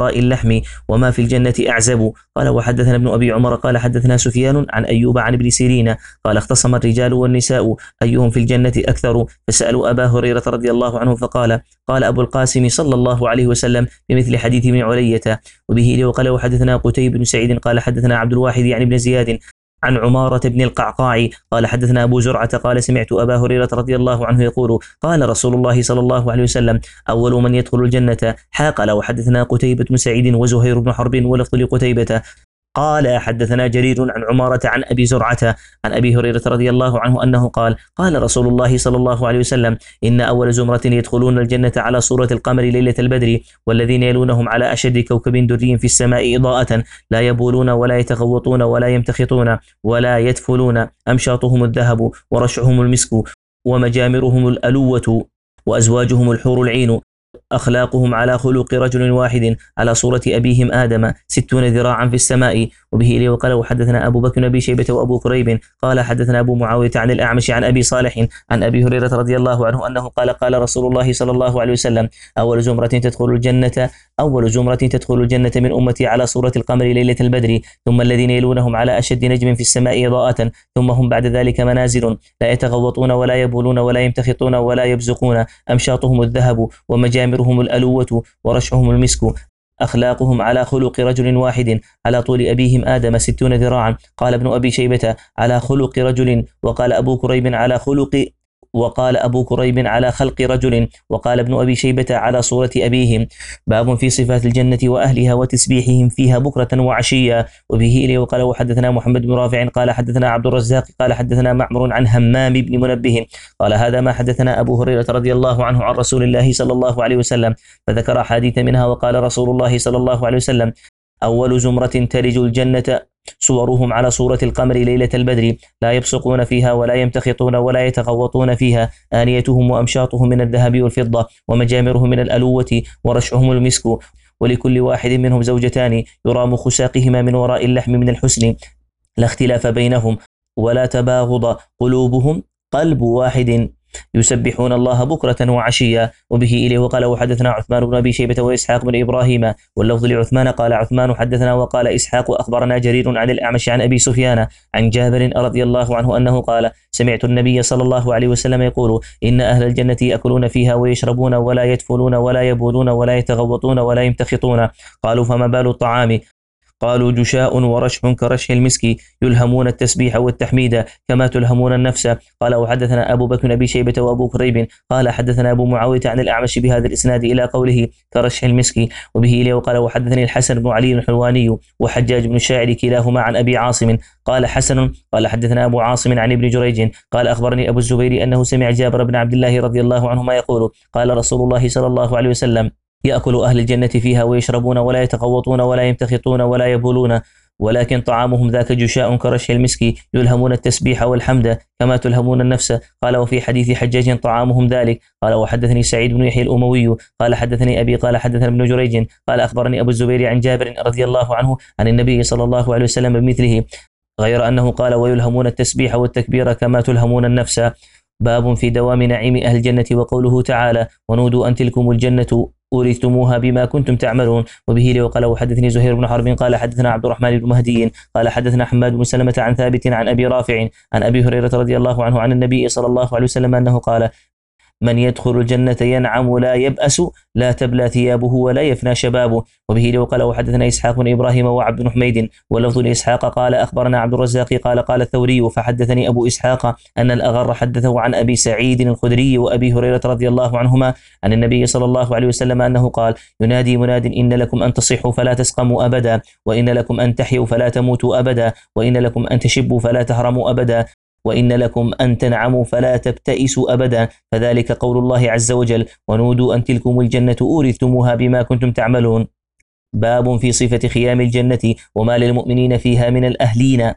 اللحم وما في الجنة أعزب. قال وحدثنا ابن أبي عمر قال حدثنا سفيان عن أيوب عن ابن سيرين قال اختصم الرجال والنساء أيهم في الجنة أكثر، فسألوا أبا هريرة رضي الله عنه فقال قال أبو القاسم صلى الله عليه وسلم بمثل حديث ابن علية. وبه وقال وحدثنا قتيبة بن سعيد قال حدثنا عبد الواحد يعني ابن زياد عن عمارة بن القعقاع قال حدثنا أبو زرعة قال سمعت أبا هريرة رضي الله عنه يقول قال رسول الله صلى الله عليه وسلم أول من يدخل الجنة حا. قال وحدثنا قتيبة بن سعيد وزهير بن حرب ولفظ لقتيبة قال حدثنا جرير عن عمارة عن أبي زرعة عن أبي هريرة رضي الله عنه أنه قال قال رسول الله صلى الله عليه وسلم إن أول زمرة يدخلون الجنة على صورة القمر ليلة البدر، والذين يلونهم على أشد كوكب دري في السماء إضاءة، لا يبولون ولا يتغوطون ولا يمتخطون ولا يدفلون، أمشاطهم الذهب ورشعهم المسك ومجامرهم الألوة وأزواجهم الحور العين، أخلاقهم على خلق رجل واحد على صورة أبيهم آدم، ستون ذراعا في السماء. وبه إليه وقال وحدثنا أبو بكر أبي شيبة وأبو كريب قال حدثنا أبو معاوية عن الأعمش عن أبي صالح عن أبي هريرة رضي الله عنه أنه قال قال رسول الله صلى الله عليه وسلم أول زمرة تدخل الجنة أول زمرة تدخل الجنة من أمتي على صورة القمر ليلة البدر، ثم الذين يلونهم على أشد نجم في السماء إضاءة، ثم هم بعد ذلك منازل لا يتغوطون ولا يبولون ولا يمتخطون ولا يبزقون، أمشاطهم الذهب ومجامرهم الألوة ورشعهم المسك، أخلاقهم على خلق رجل واحد على طول أبيهم آدم ستون ذراعا. قال ابن أبي شيبة على خلق رجل، وقال أبو كريب على خلق وقال أبو كريب على خلق رجل، وقال ابن أبي شيبة على صورة أبيهم. باب في صفات الجنة وأهلها وتسبيحهم فيها بكرة وعشيا. وبه إليه وقال وحدثنا محمد بن رافع قال حدثنا عبد الرزاق قال حدثنا معمر عن همام بن منبه قال هذا ما حدثنا أبو هريرة رضي الله عنه عن رسول الله صلى الله عليه وسلم، فذكر حديث منها وقال رسول الله صلى الله عليه وسلم أول زمرة تلج الجنة صورهم على صورة القمر ليلة البدر، لا يبصقون فيها ولا يمتخطون ولا يتغوطون فيها، آنيتهم وأمشاطهم من الذهب والفضة ومجامرهم من الألوة ورشعهم المسك، ولكل واحد منهم زوجتان يرام خساقهما من وراء اللحم من الحسن، لا اختلاف بينهم ولا تباغض، قلوبهم قلب واحد، يسبحون الله بكرة وعشيا. وبه إليه وقال وحدثنا عثمان بن أبي شيبة وإسحاق بن إبراهيم واللفظ لعثمان قال عثمان حدثنا وقال إسحاق أخبرنا جرير عن الأعمش عن أبي سفيان عن جابر رضي الله عنه أنه قال سمعت النبي صلى الله عليه وسلم يقول إن أهل الجنة يأكلون فيها ويشربون ولا يدفلون ولا يبولون ولا يتغوطون ولا يمتخطون. قالوا فما بال الطعام؟ قالوا جشاء ورشح كرشح المسك، يلهمون التسبيح والتحميد كما تلهمون النفس. قال وحدثنا أبو بكر أبي شيبة وأبو كريب قال حدثنا أبو معاوية عن الأعمش بهذا الإسناد إلى قوله كرشح المسك. وبه إليه وقال وحدثني الحسن بن علي الحلواني وحجاج بن الشاعر كلاهما عن أبي عاصم قال حسن قال حدثنا أبو عاصم عن ابن جريج قال أخبرني أبو الزبير أنه سمع جابر بن عبد الله رضي الله عنهما يقول قال رسول الله صلى الله عليه وسلم يأكل أهل الجنة فيها ويشربون ولا يتغوطون ولا يمتخطون ولا يبولون، ولكن طعامهم ذاك جشاء كرشح المسك، يلهمون التسبيح والحمد كما تلهمون النفس. قال وفي حديث حجاج طعامهم ذلك. قال وحدثني سعيد بن يحيى الأموي قال حدثني أبي قال حدثنا ابن جريج قال أخبرني أبو الزبير عن جابر رضي الله عنه عن النبي صلى الله عليه وسلم بمثله، غير أنه قال ويلهمون التسبيح والتكبير كما تلهمون النفس. باب في دوام نعيم أهل الجنة وقوله تعالى ونودوا أن تلكم الجنة أورثتموها بما كنتم تعملون. وبه لي وقال وحدثني زهير بن حرب قال حدثنا عبد الرحمن بن مهدي قال حدثنا حماد بن سلمة عن ثابت عن أبي رافع عن أبي هريرة رضي الله عنه عن النبي صلى الله عليه وسلم أنه قال من يدخل الجنة ينعم لا يبأس لا تبلى ثيابه ولا يفنى شبابه. وبه لي وقال وحدثنا إسحاق بن إبراهيم وعبد بن حميد واللفظ لإسحاق قال أخبرنا عبد الرزاق قال قال الثوري فحدثني أبو إسحاق أن الأغر حدثه عن أبي سعيد الخدري وأبي هريرة رضي الله عنهما عن النبي صلى الله عليه وسلم أنه قال ينادي مناد إن لكم أن تصحوا فلا تسقموا أبدا، وإن لكم أن تحيوا فلا تموتوا أبدا، وإن لكم أن تشبوا فلا تهرموا أبدا، وإن لكم أن تنعموا فلا تبتئسوا أبدا، فذلك قول الله عز وجل ونودوا أن تلكم الجنة أورثتموها بما كنتم تعملون. باب في صفة خيام الجنة وما للمؤمنين فيها من الأهلين.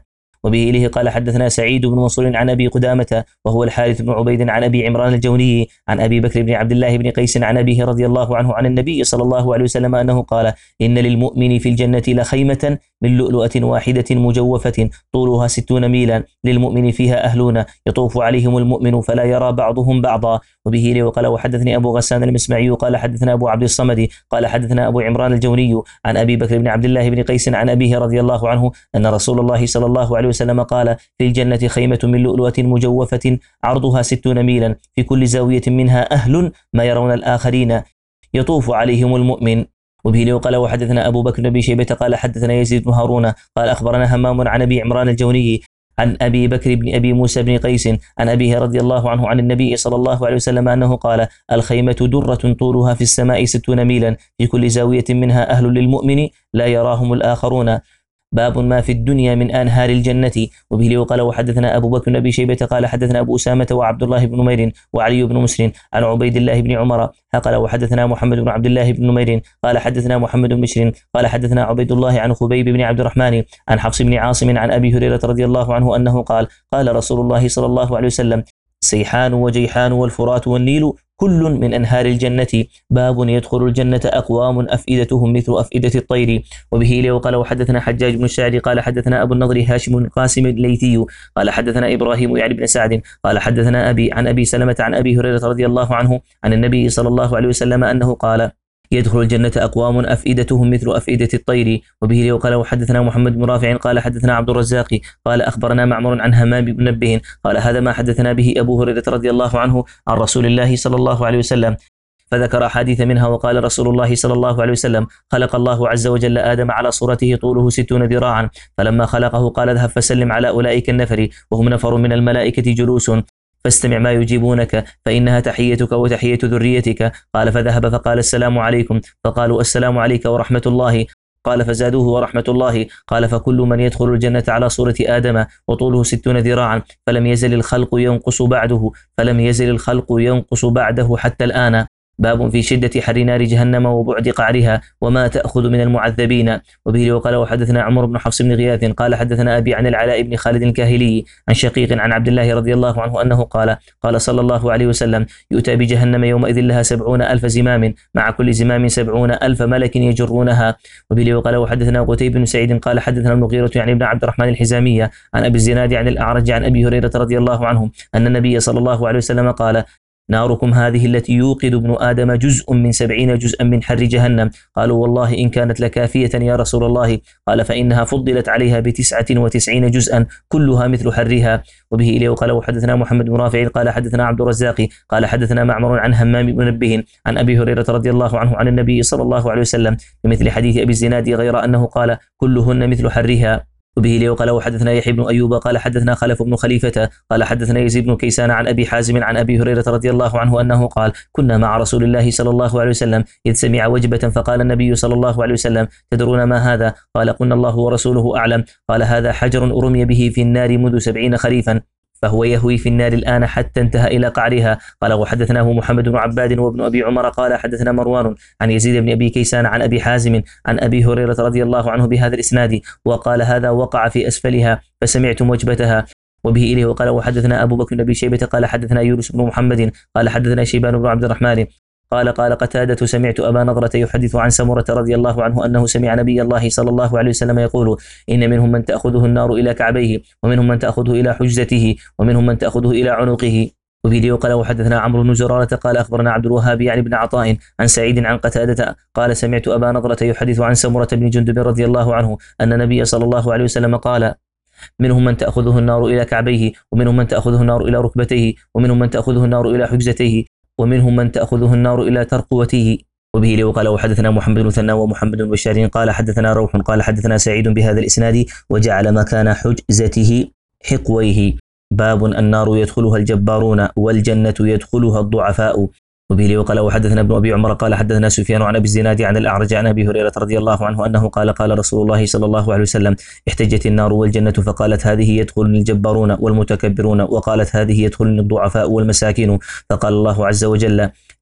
وبه إليه قال حدثنا سعيد بن منصور عن أبي قدامة وهو الحارث بن عبيد عن أبي عمران الجوني عن أبي بكر بن عبد الله بن قيس عن أبيه رضي الله عنه عن النبي صلى الله عليه وسلم أنه قال إن للمؤمن في الجنة لخيمة من لؤلؤة واحدة مجوفة طولها ستون ميلا للمؤمن فيها أهلون يطوف عليهم المؤمن فلا يرى بعضهم بعضا. وبه إليه وقال وحدثني أبو غسان المسمعي قال حدثنا أبو عبد الصمد قال حدثنا أبو عمران الجوني عن أبي بكر بن عبد الله بن قيس عن أبيه رضي الله عنه أن رسول الله صلى الله عليه وسلم قال في الجنة خيمة من لؤلؤة مجوفة عرضها ستون ميلا في كل زاوية منها أهل ما يرون الآخرين يطوف عليهم المؤمن. وبه إليه وقال وحدثنا أبو بكر بن شيبة قال حدثنا يزيد بن هارون قال أخبرنا همام عن أبي عمران الجوني عن أبي بكر بن أبي موسى بن قيس عن أبيه رضي الله عنه عن النبي صلى الله عليه وسلم أنه قال الخيمة درة طولها في السماء ستون ميلا في كل زاوية منها أهل للمؤمن لا يراهم الآخرون. باب ما في الدنيا من أنهار الجنة. وبه لي وقال وحدثنا أبو بكر بن أبي شيبة قال حدثنا أبو أسامة وعبد الله بن نمير وعلي بن مسلم عن عبيد الله بن عمر قال وحدثنا محمد بن عبد الله بن نمير قال حدثنا محمد بن بشر قال حدثنا عبيد الله عن خبيب بن عبد الرحمن عن حفص بن عاصم عن أبي هريرة رضي الله عنه أنه قال قال رسول الله صلى الله عليه وسلم سيحان وجيحان والفرات والنيل كل من أنهار الجنة. باب يدخل الجنة أقوام أفئدتهم مثل أفئدة الطير. وبه لي وقال وحدثنا حجاج بن الشاعر قال حدثنا أبو النضر هاشم بن قاسم الليثي قال حدثنا إبراهيم يعني بن سعد قال حدثنا أبي عن أبي سلمة عن أبي هريرة رضي الله عنه عن النبي صلى الله عليه وسلم أنه قال يدخل الجنة أقوام أفئدتهم مثل أفئدة الطير. وبه لي وقال وحدثنا محمد بن رافع قال حدثنا عبد الرزاق قال أخبرنا معمر عن همام بن منبه قال هذا ما حدثنا به أبو هريرة رضي الله عنه عن رسول الله صلى الله عليه وسلم فذكر أحاديث منها وقال رسول الله صلى الله عليه وسلم خلق الله عز وجل آدم على صورته طوله ستون ذراعا فلما خلقه قال اذهب فسلم على أولئك النفر وهم نفر من الملائكة جلوس فاستمع ما يجيبونك فإنها تحيتك وتحية ذريتك. قال فذهب فقال السلام عليكم فقالوا السلام عليك ورحمة الله قال فزادوه ورحمة الله قال فكل من يدخل الجنة على صورة آدم وطوله ستون ذراعا فلم يزل الخلق ينقص بعده فلم يزل الخلق ينقص بعده حتى الآن. باب في شدة حر نار جهنم وبعد قعرها وما تأخذ من المعذبين. وبه وقال وحدثنا عمر بن حفص بن غياث قال حدثنا أبي عن العلاء بن خالد الكاهلي عن شقيق عن عبد الله رضي الله عنه أنه قال قال صلى الله عليه وسلم يؤتى بجهنم يومئذ لها سبعون ألف زمام مع كل زمام سبعون ألف ملك يجرونها. وبه وقال وحدثنا قتيبة بن سعيد قال حدثنا المغيرة يعني ابن عبد الرحمن الحزامية عن أبي الزناد عن الأعرج عن أبي هريرة رضي الله عنه أن النبي صلى الله عليه وسلم قال ناركم هذه التي يوقد ابن آدم جزء من سبعين جزءا من حر جهنم. قالوا والله إن كانت لكافية يا رسول الله قال فإنها فضلت عليها بتسعة وتسعين جزءا كلها مثل حرها. وبه إليه وقال وحدثنا محمد بن رافع قال حدثنا عبد الرزاق قال حدثنا معمر عن همام بن منبه عن أبي هريرة رضي الله عنه عن النبي صلى الله عليه وسلم بمثل حديث أبي الزناد غير أنه قال كلهن مثل حرها. وبه لي وقال وحدثنا يحيى بن أيوب قال حدثنا خلف بن خليفة قال حدثنا يزيد بن كيسان عن أبي حازم عن أبي هريرة رضي الله عنه أنه قال كنا مع رسول الله صلى الله عليه وسلم إذ سمع وجبة فقال النبي صلى الله عليه وسلم تدرون ما هذا؟ قال قلنا الله ورسوله أعلم. قال هذا حجر أرمي به في النار منذ سبعين خريفا فهو يهوي في النار الآن حتى انتهى إلى قعرها. قال وحدثناه محمد بن عباد وابن أبي عمر قال حدثنا مروان عن يزيد بن أبي كيسان عن أبي حازم عن أبي هريرة رضي الله عنه بهذا الإسناد وقال هذا وقع في أسفلها فسمعتم وجبتها. وبه إليه وقال وحدثنا أبو بكر بن أبي شيبة قال حدثنا يونس بن محمد قال حدثنا شيبان بن عبد الرحمن قال قال قتادة سمعت أبا نضرة يحدث عن سمرة رضي الله عنه أنه سمع نبي الله صلى الله عليه وسلم يقول إن منهم من تأخذه النار إلى كعبيه ومنهم من تأخذه إلى حجزته ومنهم من تأخذه إلى عنقه. وفي وقال وحدثنا عمرو بن زرارة قال أخبرنا عبد الوهاب يعني بن عطاء عن سعيد عن قتادة قال سمعت أبا نضرة يحدث عن سمرة بن جندب رضي الله عنه أن النبي صلى الله عليه وسلم قال منهم من تأخذه النار إلى كعبيه ومنهم من تأخذه النار إلى ركبتيه ومنهم من تأخذه النار إلى حجزته ومنهم من تأخذه النار إلى ترقوته. وبه لي وقال وحدثنا محمد بن ثنى ومحمد بن بشار قال حدثنا روح قال حدثنا سعيد بهذا الإسناد وجعل مكان حجزته حقويه. باب النار يدخلها الجبارون والجنة يدخلها الضعفاء. وبه لي وقال وحدثنا ابن أبي عمر قال حدثنا سفيان عن أبي الزناد عن الأعرج عن أبي هريرة رضي الله عنه أنه قال قال رسول الله صلى الله عليه وسلم احتجت النار والجنة فقالت هذه يدخلني الجبارون والمتكبرون وقالت هذه يدخلني الضعفاء والمساكين فقال الله عز وجل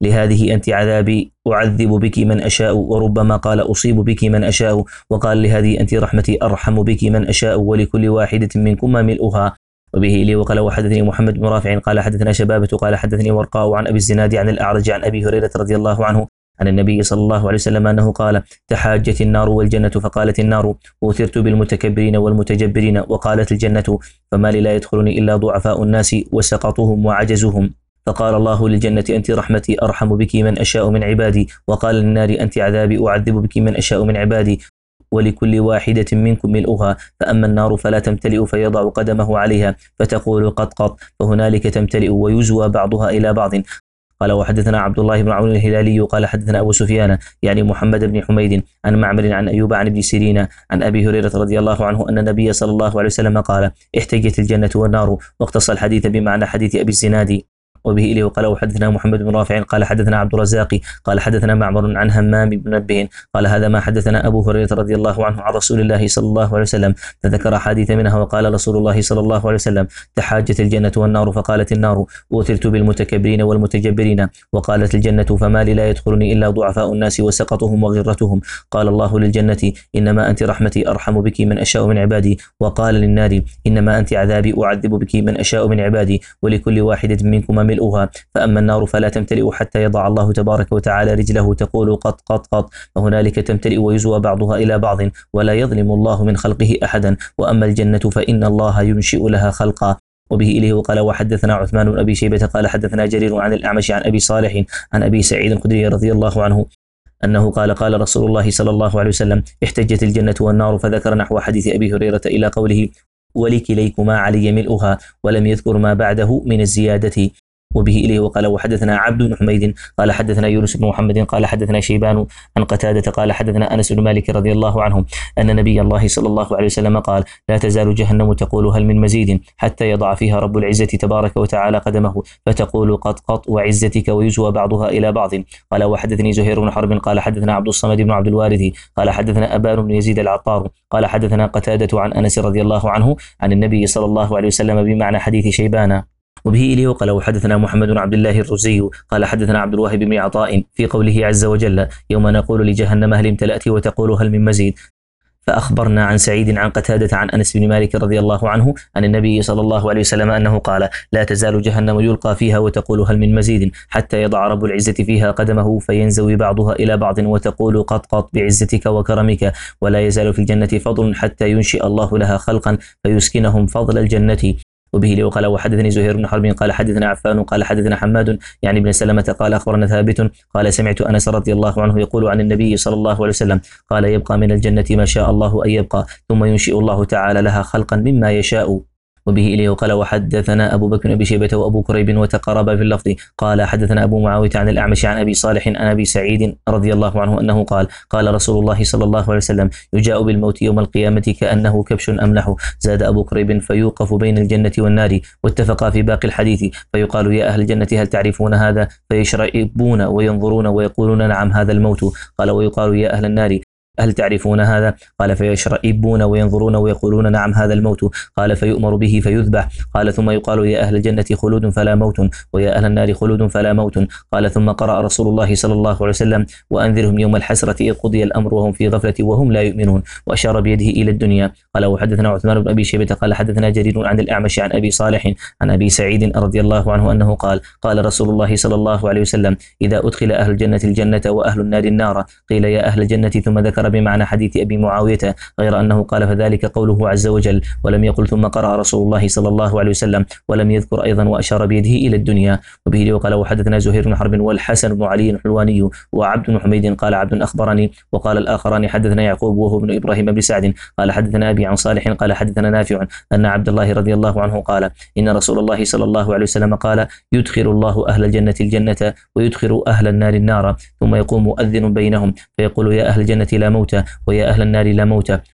لهذه أنت عذابي أعذب بك من أشاء، وربما قال أصيب بك من أشاء، وقال لهذه أنت رحمتي أرحم بك من أشاء، ولكل واحدة منكما ملؤها. وبه إلي وقال وحدثني محمد بن رافع قال حدثنا شبابة قال حدثني ورقاء عن أبي الزناد عن الأعرج عن أبي هريرة رضي الله عنه عن النبي صلى الله عليه وسلم أنه قال تحاجت النار والجنة، فقالت النار أوثرت بالمتكبرين والمتجبرين، وقالت الجنة فما لي لا يدخلني إلا ضعفاء الناس وسقطهم وعجزهم، فقال الله للجنة أنت رحمتي أرحم بك من أشاء من عبادي، وقال للنار أنت عذابي أعذب بك من أشاء من عبادي، ولكل واحدة منكم ملؤها، فأما النار فلا تمتلئ فيضع قدمه عليها فتقول قط قط، فهنالك تمتلئ ويزوى بعضها إلى بعض. قال وحدثنا عبد الله بن عون الهلالي قال حدثنا أبو سفيان يعني محمد بن حميد عن معمر عن أيوب عن ابن سيرين عن أبي هريرة رضي الله عنه أن النبي صلى الله عليه وسلم قال احتجت الجنة والنار، واقتص الحديث بمعنى حديث أبي الزناد. وبه إليه وقال وحدثنا محمد بن رافع قال حدثنا عبد الرزاق قال حدثنا معمر عن همام بن منبه قال هذا ما حدثنا أبو هريرة رضي الله عنه عن رسول الله صلى الله عليه وسلم، فذكر حديث منها وقال رسول الله صلى الله عليه وسلم تحاجت الجنة والنار، فقالت النار أوثرت بالمتكبرين والمتجبرين، وقالت الجنة فما لي لا يدخلني إلا ضعفاء الناس وسقطهم وغرتهم، قال الله للجنة إنما أنت رحمتي أرحم بك من أشاء من عبادي، وقال للنار إنما أنت عذابي أعذب بك من أشاء من عبادي، ولكل واحدة منكما ملؤها، فأما النار فلا تمتلئ حتى يضع الله تبارك وتعالى رجله تقول قط قط قط، فهنالك تمتلئ ويزوى بعضها إلى بعض، ولا يظلم الله من خلقه أحدا، وأما الجنة فإن الله ينشئ لها خلقا. وبه إليه وقال وحدثنا عثمان بن أبي شيبة قال حدثنا جرير عن الأعمش عن أبي صالح عن أبي سعيد الخدري رضي الله عنه أنه قال قال رسول الله صلى الله عليه وسلم احتجت الجنة والنار، فذكر نحو حديث أبي هريرة إلى قوله ولكليكما علي ملؤها، ولم يذكر ما بعده من الزيادة. وبه إليه وقال وحدثنا عبد بن حميد قال حدثنا يونس بن محمد قال حدثنا شيبان عن قتادة قال حدثنا أنس بن مالك رضي الله عنه أن نبي الله صلى الله عليه وسلم قال لا تزال جهنم تقول هل من مزيد حتى يضع فيها رب العزة تبارك وتعالى قدمه فتقول قط قط وعزتك، ويزوى بعضها إلى بعض. قال وحدثني زهير بن حرب قال حدثنا عبد الصمد بن عبد الوارث قال حدثنا أبان بن يزيد العطار قال حدثنا قتادة عن أنس رضي الله عنه عن النبي صلى الله عليه وسلم بمعنى حديث شيبان. وبه إليه وقال وحدثنا محمد بن عبد الله الرزي قال حدثنا عبد الواهب بن عطاء في قوله عز وجل يوم نقول لجهنم هل امتلأت وتقول هل من مزيد، فأخبرنا عن سعيد عن قتادة عن أنس بن مالك رضي الله عنه عن النبي صلى الله عليه وسلم أنه قال لا تزال جهنم يلقى فيها وتقول هل من مزيد حتى يضع رب العزة فيها قدمه فينزوي بعضها إلى بعض وتقول قط قط بعزتك وكرمك، ولا يزال في الجنة فضل حتى ينشئ الله لها خلقا فيسكنهم فضل الجنة. وبه لي وقال وحدثني زهير بن حرب قال حدثنا عفان قال حدثنا حماد يعني ابن سلمة قال أخبرنا ثابت قال سمعت أنس رضي الله عنه يقول عن النبي صلى الله عليه وسلم قال يبقى من الجنة ما شاء الله أن يبقى، ثم ينشئ الله تعالى لها خلقا مما يشاء. وبه إليه وقال وحدثنا أبو بكر أبي شيبة وأبو كريب وتقاربا في اللفظ قال حدثنا أبو معاوية عن الأعمش عن أبي صالح عن أبي سعيد رضي الله عنه أنه قال قال رسول الله صلى الله عليه وسلم يجاء بالموت يوم القيامة كأنه كبش أملح. زاد أبو كريب فيوقف بين الجنة والنار، واتفقا في باقي الحديث فيقال يا أهل الجنة هل تعرفون هذا، فيشرئبون وينظرون ويقولون نعم هذا الموت. قال ويقال يا أهل النار هل تعرفون هذا؟ قال فيشرئبون وينظرون ويقولون نعم هذا الموت. قال فيؤمر به فيذبح. قال ثم يقال يا أهل الجنة خلود فلا موت، ويا أهل النار خلود فلا موت. قال ثم قرأ رسول الله صلى الله عليه وسلم وأنذرهم يوم الحسرة إذ قضي الأمر وهم في غفلة وهم لا يؤمنون، وأشار بيده إلى الدنيا. قال وحدثنا عثمان بن أبي شيبة قال حدثنا جرير عن الأعمش عن أبي صالح عن أبي سعيد رضي الله عنه أنه قال قال رسول الله صلى الله عليه وسلم إذا أدخل أهل الجنة الجنة وأهل النار النار قيل يا أهل الجنة، ثم ذكر بمعنى حديث أبي معاوية غير أنه قال فذلك قوله عز وجل، ولم يقل ثم قرأ رسول الله صلى الله عليه وسلم، ولم يذكر أيضا وأشار بيده إلى الدنيا. وبه وقال وحدثنا زهير بن حرب والحسن بن علي الحلواني وعبد بن حميد قال عبد أخبرني، وقال الآخران حدثنا يعقوب وهو ابن إبراهيم بن سعد قال حدثنا أبي عن صالح قال حدثنا نافع أن عبد الله رضي الله عنه قال إن رسول الله صلى الله عليه وسلم قال يدخل الله أهل الجنة الجنة ويدخل أهل النار النار، ثم يقوم مؤذن بينهم فيقول يا أهل الجنة لا موت ويا أهل النار لا موت،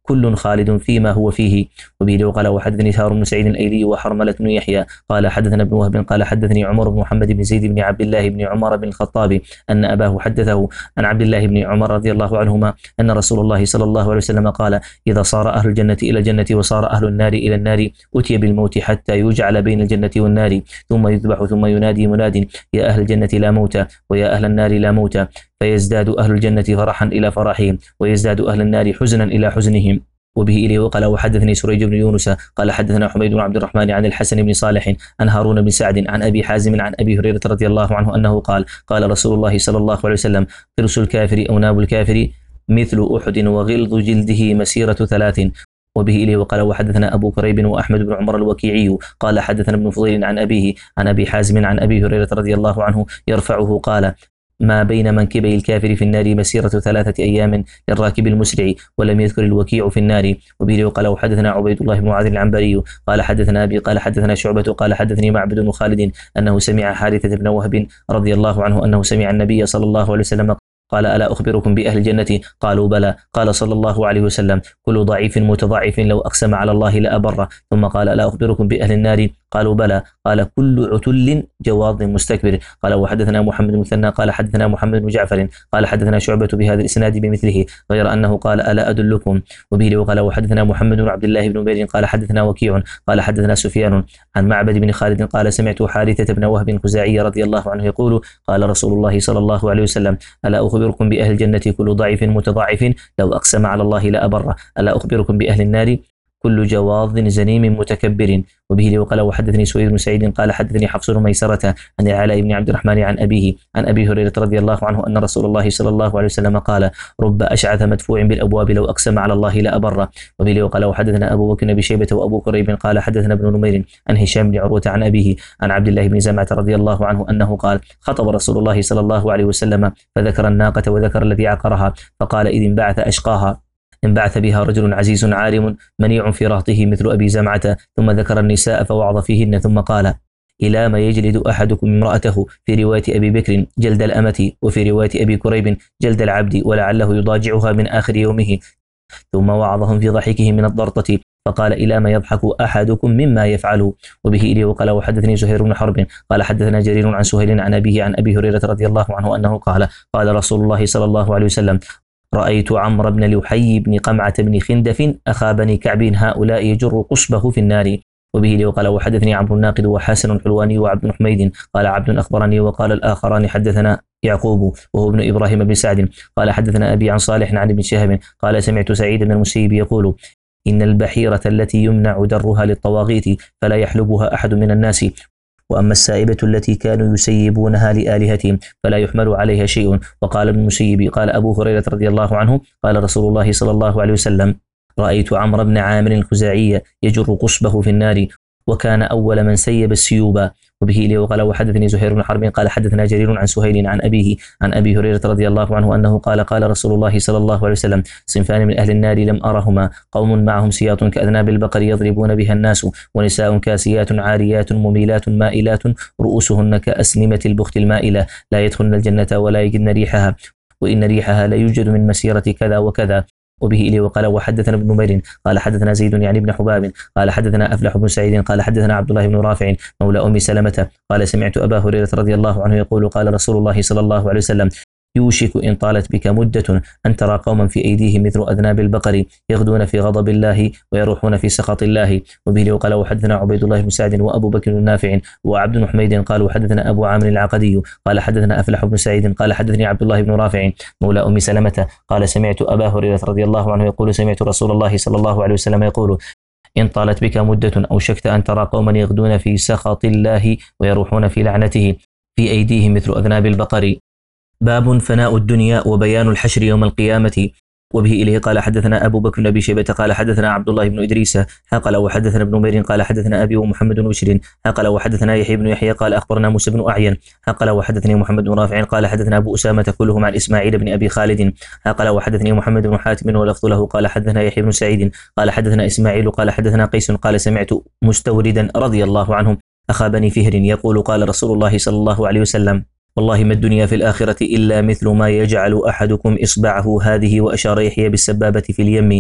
كل خالد فيما هو فيه. وبه وقال وحدثني هارون بن سعيد الايلي وحرملة بن يحيى قال حدثنا ابن وهب قال حدثني عمر بن محمد بن زيد بن عبد الله بن عمر بن الخطاب ان اباه حدثه عن عبد الله بن عمر رضي الله عنهما ان رسول الله صلى الله عليه وسلم قال اذا صار اهل الجنة الى الجنة وصار اهل النار الى النار أتي بالموت حتى يجعل بين الجنة والنار ثم يذبح ثم ينادي مناد يا أهل الجنة لا موت ويا أهل النار لا موت فيزداد أهل الجنة فرحا إلى فرحهم ويزداد أهل النار حزنا إلى حزنهم. وبه إليه وقال وحدثني سريج بن يونس قال حدثنا حميد بن عبد الرحمن عن الحسن بن صالح عن هارون بن سعد عن أبي حازم عن أبي هريرة رضي الله عنه أنه قال قال رسول الله صلى الله عليه وسلم ضرس الكافر أو ناب الكافر مثل أحد وغلظ جلده مسيرة ثلاث. وبه إليه وقال وحدثنا أبو كريب وأحمد بن عمر الوكيعي قال حدثنا ابن فضيل عن أبيه عن أبي حازم عن أبي هريرة رضي الله عنه يرفعه قال ما بين منكبي الكافر في النار مسيرة ثلاثة أيام للراكب المسرع ولم يذكر الوكيع في النار. وبه وقال وحدثنا عبيد الله بن معاذ العنبري قال حدثنا أبي قال حدثنا شعبة قال حدثني معبد بن خالد أنه سمع حارثة بن وهب رضي الله عنه أنه سمع النبي صلى الله عليه وسلم قال ألا أخبركم بأهل الجنة قالوا بلى قال صلى الله عليه وسلم كل ضعيف متضاعف لو أقسم على الله لأبره ثم قال ألا أخبركم بأهل النار قالوا بلى قال كل عتل جواظ مستكبر. قال وحدثنا محمد بن مثنى قال حدثنا محمد بن جعفر قال حدثنا شعبة بهذا الإسناد بمثله غير أنه قال ألا أدلكم. وبه وقال وحدثنا محمد بن عبد الله بن بير قال حدثنا وكيع قال حدثنا سفيان عن معبد بن خالد قال سمعت حارثة بن وهب الخزاعي رضي الله عنه يقول قال رسول الله صلى الله عليه وسلم ألا أخبركم بأهل الجنة كل ضعيف متضاعف لو أقسم على الله لأبره ألا أخبركم بأهل النار كل جواظ زنيم متكبر. وبه وقال وحدثني سويد بن سعيد قال حدثني حفص بن ميسرة عن العلاء بن عبد الرحمن عن أبيه عن أبي هريرة رضي الله عنه أن رسول الله صلى الله عليه وسلم قال رب أشعث مدفوع بالأبواب لو أقسم على الله لأبره. وبه وقال وحدثنا أبو بكر بن شيبة وأبو كريب قال حدثنا ابن نمير عن هشام بن عروة عن أبيه عن عبد الله بن زمعة رضي الله عنه أنه قال خطب رسول الله صلى الله عليه وسلم فذكر الناقة وذكر الذي عقرها فقال إذ انبعث أشقاها انبعث بها رجل عزيز عارم منيع في رهطه مثل أبي زمعة ثم ذكر النساء فوعظ فيهن ثم قال إلى ما يجلد أحدكم امرأته في رواية أبي بكر جلد الأمة وفي رواية أبي كريب جلد العبد ولعله يضاجعها من آخر يومه ثم وعظهم في ضحكه من الضرطة فقال إلى ما يضحك أحدكم مما يفعل. وبه إليه وقال وحدثني زهير بن حرب قال حدثنا جرير عن سهيل عن أبيه عن أبي هريرة رضي الله عنه أنه قال قال رسول الله صلى الله عليه وسلم رأيت عمرو بن لحي بن قمعة بن خندف أخا بني كعب هؤلاء يجر قصبه في النار. وبه لي وقال وحدثني عمرو الناقد وحسن الحلواني وعبد بن حميد قال عبد أخبرني وقال الآخران حدثنا يعقوب وهو ابن إبراهيم بن سعد قال حدثنا أبي عن صالح عن ابن شهاب قال سمعت سعيد بن المسيب يقول إن البحيرة التي يمنع درها للطواغيت فلا يحلبها أحد من الناس وأما السائبة التي كانوا يسيبونها لآلهتهم فلا يحمل عليها شيء. وقال ابن المسيب قال أبو هريرة رضي الله عنه قال رسول الله صلى الله عليه وسلم رأيت عمرو بن عامر الخزاعي يجر قصبه في النار وكان أول من سيب السيوبا. وبه إليه وقال وحدثني زهير بن حرب قال حدثنا جرير عن سهيل عن أبيه عن أبي هريرة رضي الله عنه أنه قال قال رسول الله صلى الله عليه وسلم صنفان من أهل النار لم أرهما قوم معهم سياط كأذناب البقر يضربون بها الناس ونساء كاسيات عاريات مميلات مائلات رؤوسهن كأسنمة البخت المائلة لا يدخلن الجنة ولا يجدن ريحها وإن ريحها لا يوجد من مسيرة كذا وكذا. وبه إليه وقال وحدثنا ابن نمير قال حدثنا زيد يعني ابن حباب قال حدثنا أفلح بن سعيد قال حدثنا عبد الله بن رافع مولى أم سلمة قال سمعت أبا هريرة رضي الله عنه يقول قال رسول الله صلى الله عليه وسلم يوشك إن طالت بك مدة أن ترى قوما في أيديهم مثل أذناب البقر يغدون في غضب الله ويروحون في سخط الله. وبه وقال وحدثنا عبيد الله بن سعد وأبو بكر النافع وعبد بن حميد قال وحدثنا أبو عامر العقدي قال حدثنا أفلح بن سعيد قال حدثني عبد الله بن رافع مولى أم سلمة قال سمعت أبا هريرة رضي الله عنه يقول سمعت رسول الله صلى الله عليه وسلم يقول إن طالت بك مدة أوشكت أن ترى قوما يغدون في سخط الله ويروحون في لعنته في أيديهم مثل أذناب البقر. باب فناء الدنيا وبيان الحشر يوم القيامة. وبه إليه قال حدثنا أبو بكر بن أبي شيبة قال حدثنا عبد الله بن إدريس قال وحدثنا ابن نمير قال حدثنا أبي ومحمد بن بشر قال وحدثنا يحيى بن يحيى قال أخبرنا موسى بن أعين قال وحدثني محمد بن رافع قال حدثنا أبو أسامة كلهم عن إسماعيل بن أبي خالد قال وحدثني محمد بن حاتم ولفظ له قال حدثنا يحيى بن سعيد قال حدثنا إسماعيل قال حدثنا قيس قال سمعت مستوردا رضي الله عنهم أخا بني فهر يقول قال رسول الله صلى الله عليه وسلم والله ما الدنيا في الآخرة إلا مثل ما يجعل أحدكم إصبعه هذه وأشار يحيى بالسبابة في اليم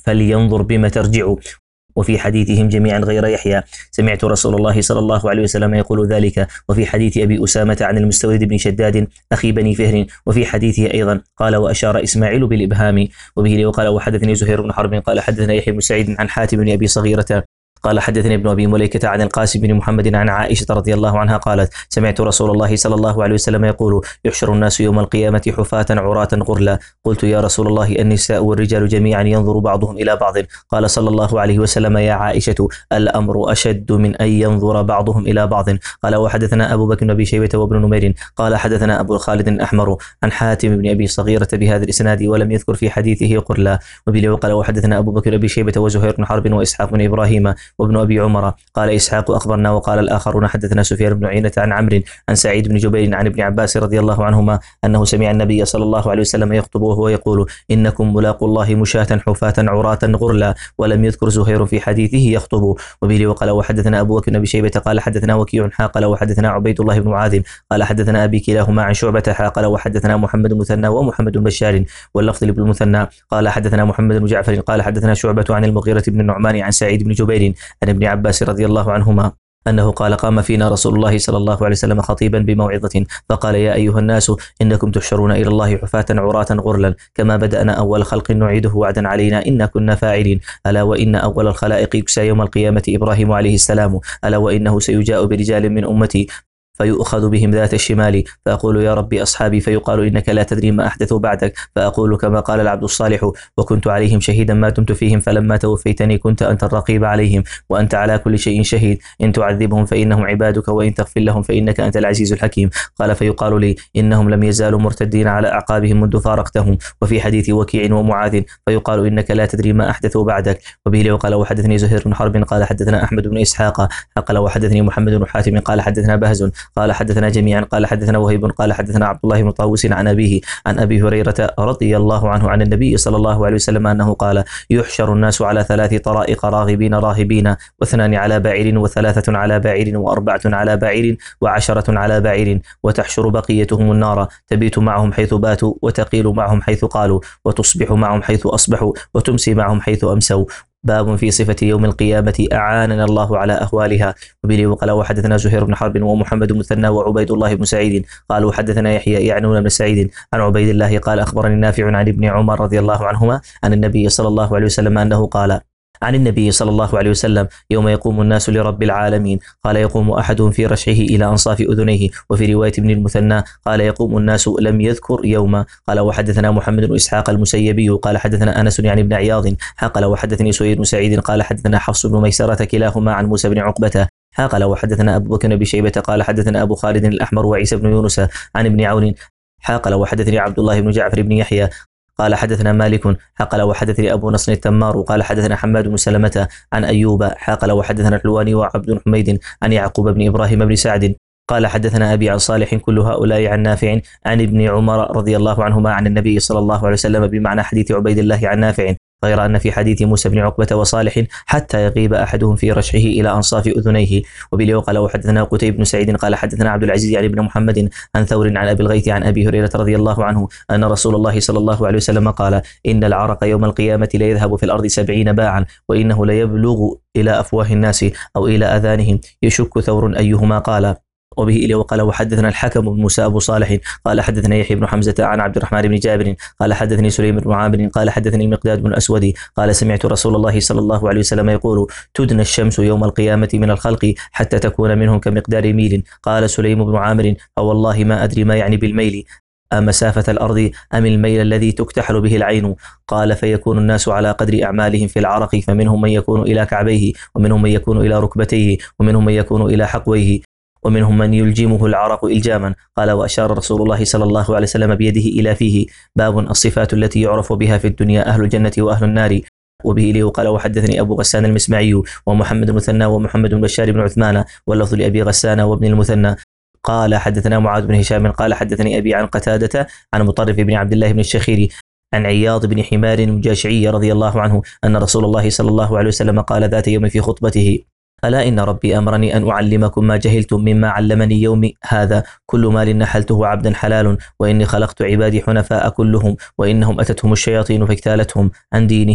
فلينظر بما ترجع. وفي حديثهم جميعا غير يحيى سمعت رسول الله صلى الله عليه وسلم يقول ذلك. وفي حديث أبي أسامة عن المستورد بن شداد أخي بني فهر وفي حديثه أيضا قال وأشار إسماعيل بالإبهام. وبه وقال وحدثني زهير بن حرب قال حدثنا يحيى بن سعيد عن حاتم بن أبي صغيرة قال حدثني ابن أبي مليكة عن القاسم بن محمد عن عائشة رضي الله عنها قالت سمعت رسول الله صلى الله عليه وسلم يقول يحشر الناس يوم القيامة حفاة عراة غرلا. قلت يا رسول الله النساء والرجال جميعا ينظر بعضهم إلى بعض. قال صلى الله عليه وسلم يا عائشة الأمر أشد من أن ينظر بعضهم إلى بعض. قال وحدثنا أبو بكر بن أبي شيبة وابن نمير قال حدثنا أبو خالد الأحمر عن حاتم بن أبي صغيرة بهذا الإسناد ولم يذكر في حديثه قرلا. وبه وقال وحدثنا أبو بكر بن أبي شيبة وزهير بن حرب وإسحاق بن إبراهيم وابن أبي عمر. قال إسحاق أخبرنا وقال الآخرون حدثنا سفيان بن عيينة عن عمرو عن سعيد بن جبير عن ابن عباس رضي الله عنهما أنه سمع النبي صلى الله عليه وسلم يخطب وهو يقول إنكم ملاقوا الله مشاة حفاة عراة غرلا. ولم يذكر زهير في حديثه يخطب. وبه وقال وحدثنا أبو بكر بن أبي شيبة قال حدثنا وكيع قال وحدثنا عبيد الله بن معاذ قال حدثنا أبي كلاهما عن شعبة قال وحدثنا محمد المثنى ومحمد بن بشار واللفظ لابن المثنى قال حدثنا محمد بن جعفر قال حدثنا شعبة عن المغيرة بن النعمان عن سعيد بن جبير عن ابن عباس رضي الله عنهما أنه قال قام فينا رسول الله صلى الله عليه وسلم خطيبا بموعظة فقال يا أيها الناس إنكم تحشرون إلى الله حفاة عراة غرلا كما بدأنا أول خلق نعيده وعدا علينا إنا كنا فاعلين. ألا وإن أول الخلائق يكسى يوم القيامة إبراهيم عليه السلام. ألا وإنه سيجاء برجال من أمتي فيؤخذ بهم ذات الشمال فأقول يا ربي أصحابي فيقال إنك لا تدري ما أحدثوا بعدك فأقول كما قال العبد الصالح وكنت عليهم شهيدا ما دمت فيهم فلما توفيتني كنت أنت الرقيب عليهم وأنت على كل شيء شهيد إن تعذبهم فإنهم عبادك وإن تغفر لهم فإنك أنت العزيز الحكيم. قال فيقال لي إنهم لم يزالوا مرتدين على أعقابهم منذ فارقتهم. وفي حديث وكيع ومعاذ فيقال إنك لا تدري ما أحدثوا بعدك. وبه وقال وحدثني زهير بن حرب قال حدثنا أحمد بن إسحاق قال وحدثني محمد بن حاتم قال حدثنا بهز قال حدثنا جميعا قال حدثنا وهيب قال حدثنا عبد الله بن طاووس عن أبيه عن أبي هريرة رضي الله عنه عن النبي صلى الله عليه وسلم أنه قال يحشر الناس على ثلاث طرائق راغبين راهبين واثنان على بعير وثلاثة على بعير وأربعة على بعير وعشرة على بعير وتحشر بقيتهم النار تبيت معهم حيث باتوا وتقيل معهم حيث قالوا وتصبح معهم حيث أصبحوا وتمسي معهم حيث أمسوا. باب في صفة يوم القيامة أعاننا الله على أهوالها. وبه وقال وحدثنا زهير بن حرب ومحمد بن مثنى وعبيد الله بن سعيد قالوا حدثنا يحيى يعنون بن سعيد عن عبيد الله قال أخبرني نافع عن ابن عمر رضي الله عنهما عن النبي صلى الله عليه وسلم أنه قال عن النبي صلى الله عليه وسلم يوم يقوم الناس لرب العالمين قال يقوم أحدهم في رشحه إلى أنصاف أذنيه. وفي رواية ابن المثنى قال يقوم الناس لم يذكر يوما. قال وحدثنا محمد بن إسحاق المسيبي قال حدثنا أنس يعني ابن عياض قال وحدثني سويد بن سعيد قال حدثنا حفص بن ميسرة كلاهما عن موسى بن عقبة قال وحدثنا أبو بكر بن شيبة قال حدثنا أبو خالد الأحمر وعيسى بن يونس عن ابن عون قال وحدثني عبد الله بن جعفر بن يحيى قال حدثنا مالك قال وحدثني أبو نصر التمار قال حدثنا حماد بن سلمة عن أيوب قال وحدثنا الحلواني وعبد حميد عن يعقوب بن إبراهيم بن سعد قال حدثنا أبي عن صالح كل هؤلاء عن نافع عن ابن عمر رضي الله عنهما عن النبي صلى الله عليه وسلم بمعنى حديث عبيد الله عن نافع غير أن في حديث موسى بن عقبة وصالح حتى يغيب أحدهم في رشحه إلى أنصاف أذنيه. وبه قال وحدثنا قتيبة بن سعيد قال حدثنا عبد العزيز عن ابن محمد عن ثور عن أبي الغيث عن أبي هريرة رضي الله عنه أن رسول الله صلى الله عليه وسلم قال إن العرق يوم القيامة ليذهب في الأرض سبعين باعا وإنه ليبلغ إلى أفواه الناس أو إلى أذانهم يشك ثور أيهما قال. وبه إليه وقال وحدثنا الحكم بن موسى أبو صالح قال حدثنا يحيى بن حمزة عن عبد الرحمن بن جابر قال حدثني سليم بن عامر قال حدثني المقداد بن الأسود قال سمعت رسول الله صلى الله عليه وسلم يقول تدنى الشمس يوم القيامة من الخلق حتى تكون منهم كمقدار ميل. قال سليم بن عامر فوالله ما أدري ما يعني بالميل أمسافة الأرض أم الميل الذي تكتحل به العين. قال فيكون الناس على قدر أعمالهم في العرق فمنهم من يكون إلى كعبيه ومنهم من يكون إلى ركبتيه ومنهم من يكون إلى حقويه ومنهم من يلجمه العرق إلجاما. قال وأشار رسول الله صلى الله عليه وسلم بيده إلى فيه. باب الصفات التي يعرف بها في الدنيا أهل الجنة وأهل النار. وبه إليه قال وحدثني أبو غسان المسمعي ومحمد المثنى ومحمد بن بشار بن عثمان واللفظ لأبي غسان وابن المثنى قال حدثنا معاذ بن هشام قال حدثني أبي عن قتادة عن مطرف بن عبد الله بن الشخيري عن عياض بن حمار المجاشعي رضي الله عنه أن رسول الله صلى الله عليه وسلم قال ذات يوم في خطبته ألا إن ربي أمرني أن أعلمكم ما جهلتم مما علمني يومي هذا كل مال نحلته عبدا حلال وإني خلقت عبادي حنفاء كلهم وإنهم أتتهم الشياطين فاجتالتهم عن دينهم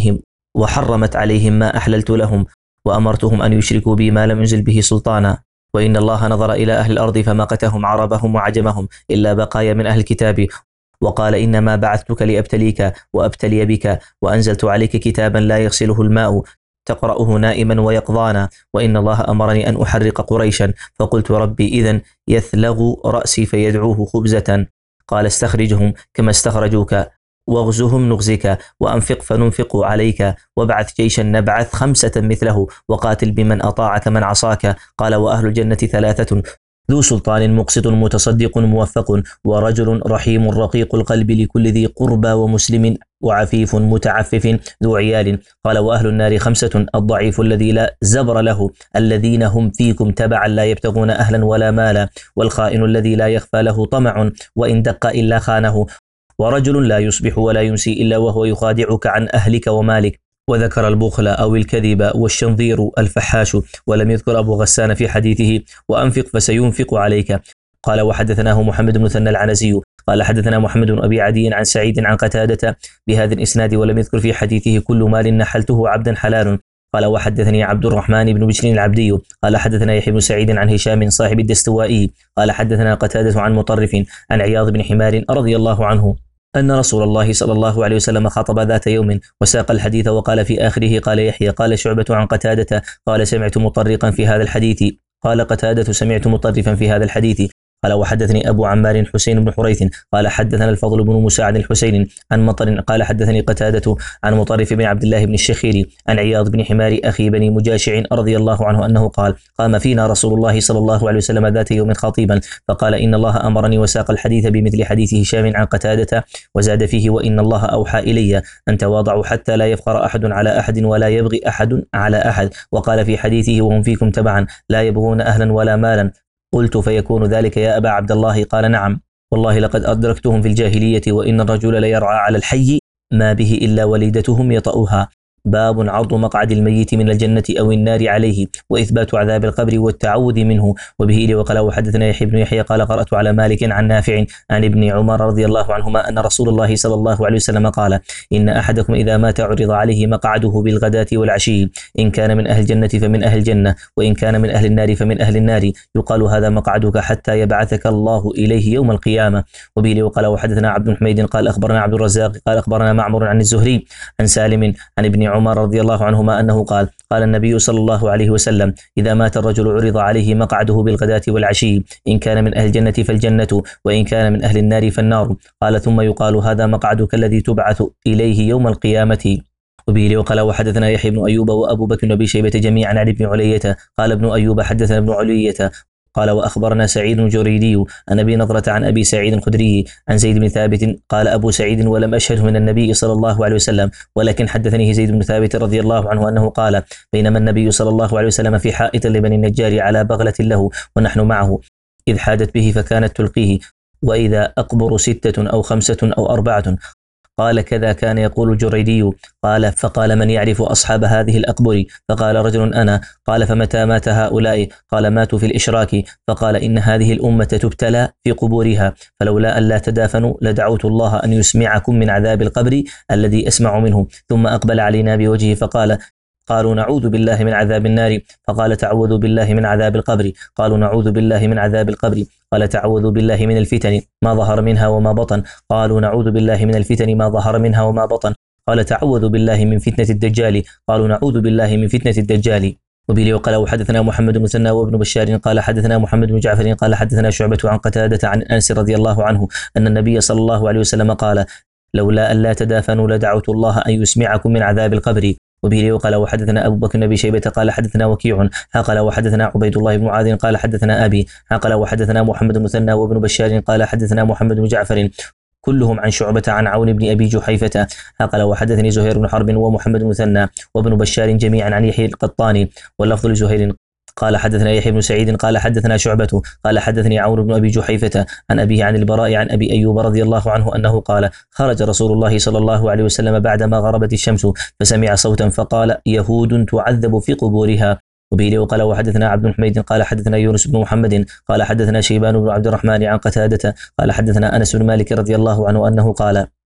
وحرمت عليهم ما أحللت لهم، وأمرتهم أن يشركوا بي ما لم ينزل به سلطانا. وإن الله نظر إلى أهل الأرض فمقتهم عربهم وعجمهم إلا بقايا من أهل الكتاب، وقال إنما بعثتك لأبتليك وأبتلي بك، وأنزلت عليك كتابا لا يغسله الماء تقرأه نائما ويقظانا، وإن الله أمرني أن أحرق قريشا، فقلت ربي إذن يثلغ رأسي فيدعوه خبزة. قال استخرجهم كما استخرجوك، واغزهم نغزك، وأنفق فننفق عليك، وابعث جيشا نبعث خمسة مثله، وقاتل بمن أطاعك من عصاك. قال وأهل الجنة ثلاثة: ذو سلطان مقسط متصدق موفق، ورجل رحيم رقيق القلب لكل ذي قربى، ومسلم وعفيف متعفف ذو عيال. قال وأهل النار خمسة: الضعيف الذي لا زبر له، الذين هم فيكم تبعا لا يبتغون أهلا ولا مالا، والخائن الذي لا يخفى له طمع وإن دق إلا خانه، ورجل لا يصبح ولا يمسي إلا وهو يخادعك عن أهلك ومالك. وذكر البخل أو الكذب والشنظير الفحاش، ولم يذكر أبو غسان في حديثه وأنفق فسينفق عليك. قال وحدثناه محمد بن مثنى العنزي قال حدثنا محمد بن أبي عدي عن سعيد عن قتادة بهذا الإسناد، ولم يذكر في حديثه كل مال نحلته عبدا حلال. قال وحدثني عبد الرحمن بن بشر العبدي قال حدثنا يحيى بن سعيد عن هشام صاحب الدستوائي قال حدثنا قتادة عن مطرف عن عياض بن حمار رضي الله عنه أن رسول الله صلى الله عليه وسلم خطب ذات يوم وساق الحديث، وقال في آخره قال يحيى قال شعبة عن قتادة قال سمعت مطرقا في هذا الحديث، قال قتادة سمعت مطرفا في هذا الحديث. قال وحدثني أبو عمار حسين بن حريث قال حدثنا الفضل بن مساعد الحسين عن مطر قال حدثني قتادة عن مطرف بن عبد الله بن الشخيري عن عياض بن حمار أخي بني مجاشع رضي الله عنه أنه قال قام فينا رسول الله صلى الله عليه وسلم ذات يوم خطيبا فقال إن الله أمرني، وساق الحديث بمثل حديث هشام عن قتادة وزاد فيه وإن الله أوحى إلي أن تواضعوا حتى لا يفخر أحد على أحد ولا يبغي أحد على أحد. وقال في حديثه وهم فيكم تبعا لا يبغون أهلا ولا مالا. قلت فيكون ذلك يا أبا عبد الله؟ قال نعم، والله لقد أدركتهم في الجاهلية، وإن الرجل ليرعى على الحي ما به إلا وليدتهم يطأها. باب عرض مقعد الميت من الجنة أو النار عليه، وإثبات عذاب القبر والتعوذ منه. وبه إلي وقال وحدثنا يحيى بن يحيى قال قرأت على مالك عن نافع عن ابن عمر رضي الله عنهما أن رسول الله صلى الله عليه وسلم قال إن أحدكم إذا مات عرض عليه مقعده بالغداة والعشي، إن كان من أهل الجنة فمن أهل الجنة، وإن كان من أهل النار فمن أهل النار، يقال هذا مقعدك حتى يبعثك الله إليه يوم القيامة. وبه إلي وقال وحدثنا عبد الحميد قال أخبرنا عبد الرزاق قال أخبرنا معمر عن الزهري عن سالم عن ابن عمر رضي الله عنهما أنه قال قال النبي صلى الله عليه وسلم إذا مات الرجل عرض عليه مقعده بالغداة والعشي، إن كان من أهل الجنة فالجنة، وإن كان من أهل النار فالنار. قال ثم يقال هذا مقعدك الذي تبعث إليه يوم القيامة. وبه وقال وحدثنا يحيى بن أيوب وأبو بكر بن أبي شيبة جميعا عن ابن علية قال ابن أيوب حدثنا ابن علية قال وأخبرنا سعيد الجريري عن أبي نضرة عن أبي سعيد الخدري عن زيد بن ثابت قال أبو سعيد ولم أشهده من النبي صلى الله عليه وسلم، ولكن حدثني زيد بن ثابت رضي الله عنه أنه قال بينما النبي صلى الله عليه وسلم في حائط لبني النجار على بغلة له ونحن معه إذ حادت به فكانت تلقيه، وإذا أقبر ستة أو خمسة أو أربعة. قال كذا كان يقول الجريدي. قال فقال من يعرف أصحاب هذه الأقبر؟ فقال رجل أنا. قال فمتى مات هؤلاء؟ قال ماتوا في الإشراك. فقال إن هذه الأمة تبتلى في قبورها، فلولا أن لا تدافنوا لدعوت الله أن يسمعكم من عذاب القبر الذي أسمع منه. ثم أقبل علينا بوجهه فقال قالوا نعوذ بالله من عذاب النار. فقال تعوذوا بالله من عذاب القبر. قالوا نعوذ بالله من عذاب القبر. قال تعوذوا بالله من الفتن ما ظهر منها وما بطن. قالوا نعوذ بالله من الفتن ما ظهر منها وما بطن. قال تعوذوا بالله من فتنة الدجال. قالوا نعوذ بالله من فتنة الدجال. وبه وقال وحدثنا محمد بن مثنى وابن بشار قال حدثنا محمد بن جعفر قال حدثنا شعبة عن قتادة عن أنس رضي الله عنه أن النبي صلى الله عليه وسلم قال لولا أن لا تدافنوا لدعوت الله أن يسمعكم من عذاب القبر. وبه وقال وحدثنا أبو بكر بن أبي شيبة قال حدثنا وكيع قال وحدثنا عبيد الله بن معاذ قال حدثنا أبي قال وحدثنا محمد بن مثنى وابن بشار قال حدثنا محمد بن جعفر كلهم عن شعبة عن عون بن أبي جحيفة قال وحدثني زهير بن حرب ومحمد بن مثنى وابن بشار جميعا عن يحيى القطاني واللفظ لزهير قال حدثنا يحيى بن سعيد قال حدثنا شعبة قال حدثني عون بن أبي جحيفة عن أبيه عن البراء عن أبي أيوب رضي الله عنه أنه قال خرج رسول الله صلى الله عليه وسلم بعدما غربت الشمس فسمع صوتا فقال يهود تعذب في قبورها. وبه وقال وحدثنا عبد الحميد قال حدثنا يونس بن محمد قال حدثنا شيبان بن عبد الرحمن عن قتادة قال حدثنا أنس بن مالك رضي الله عنه أنه قال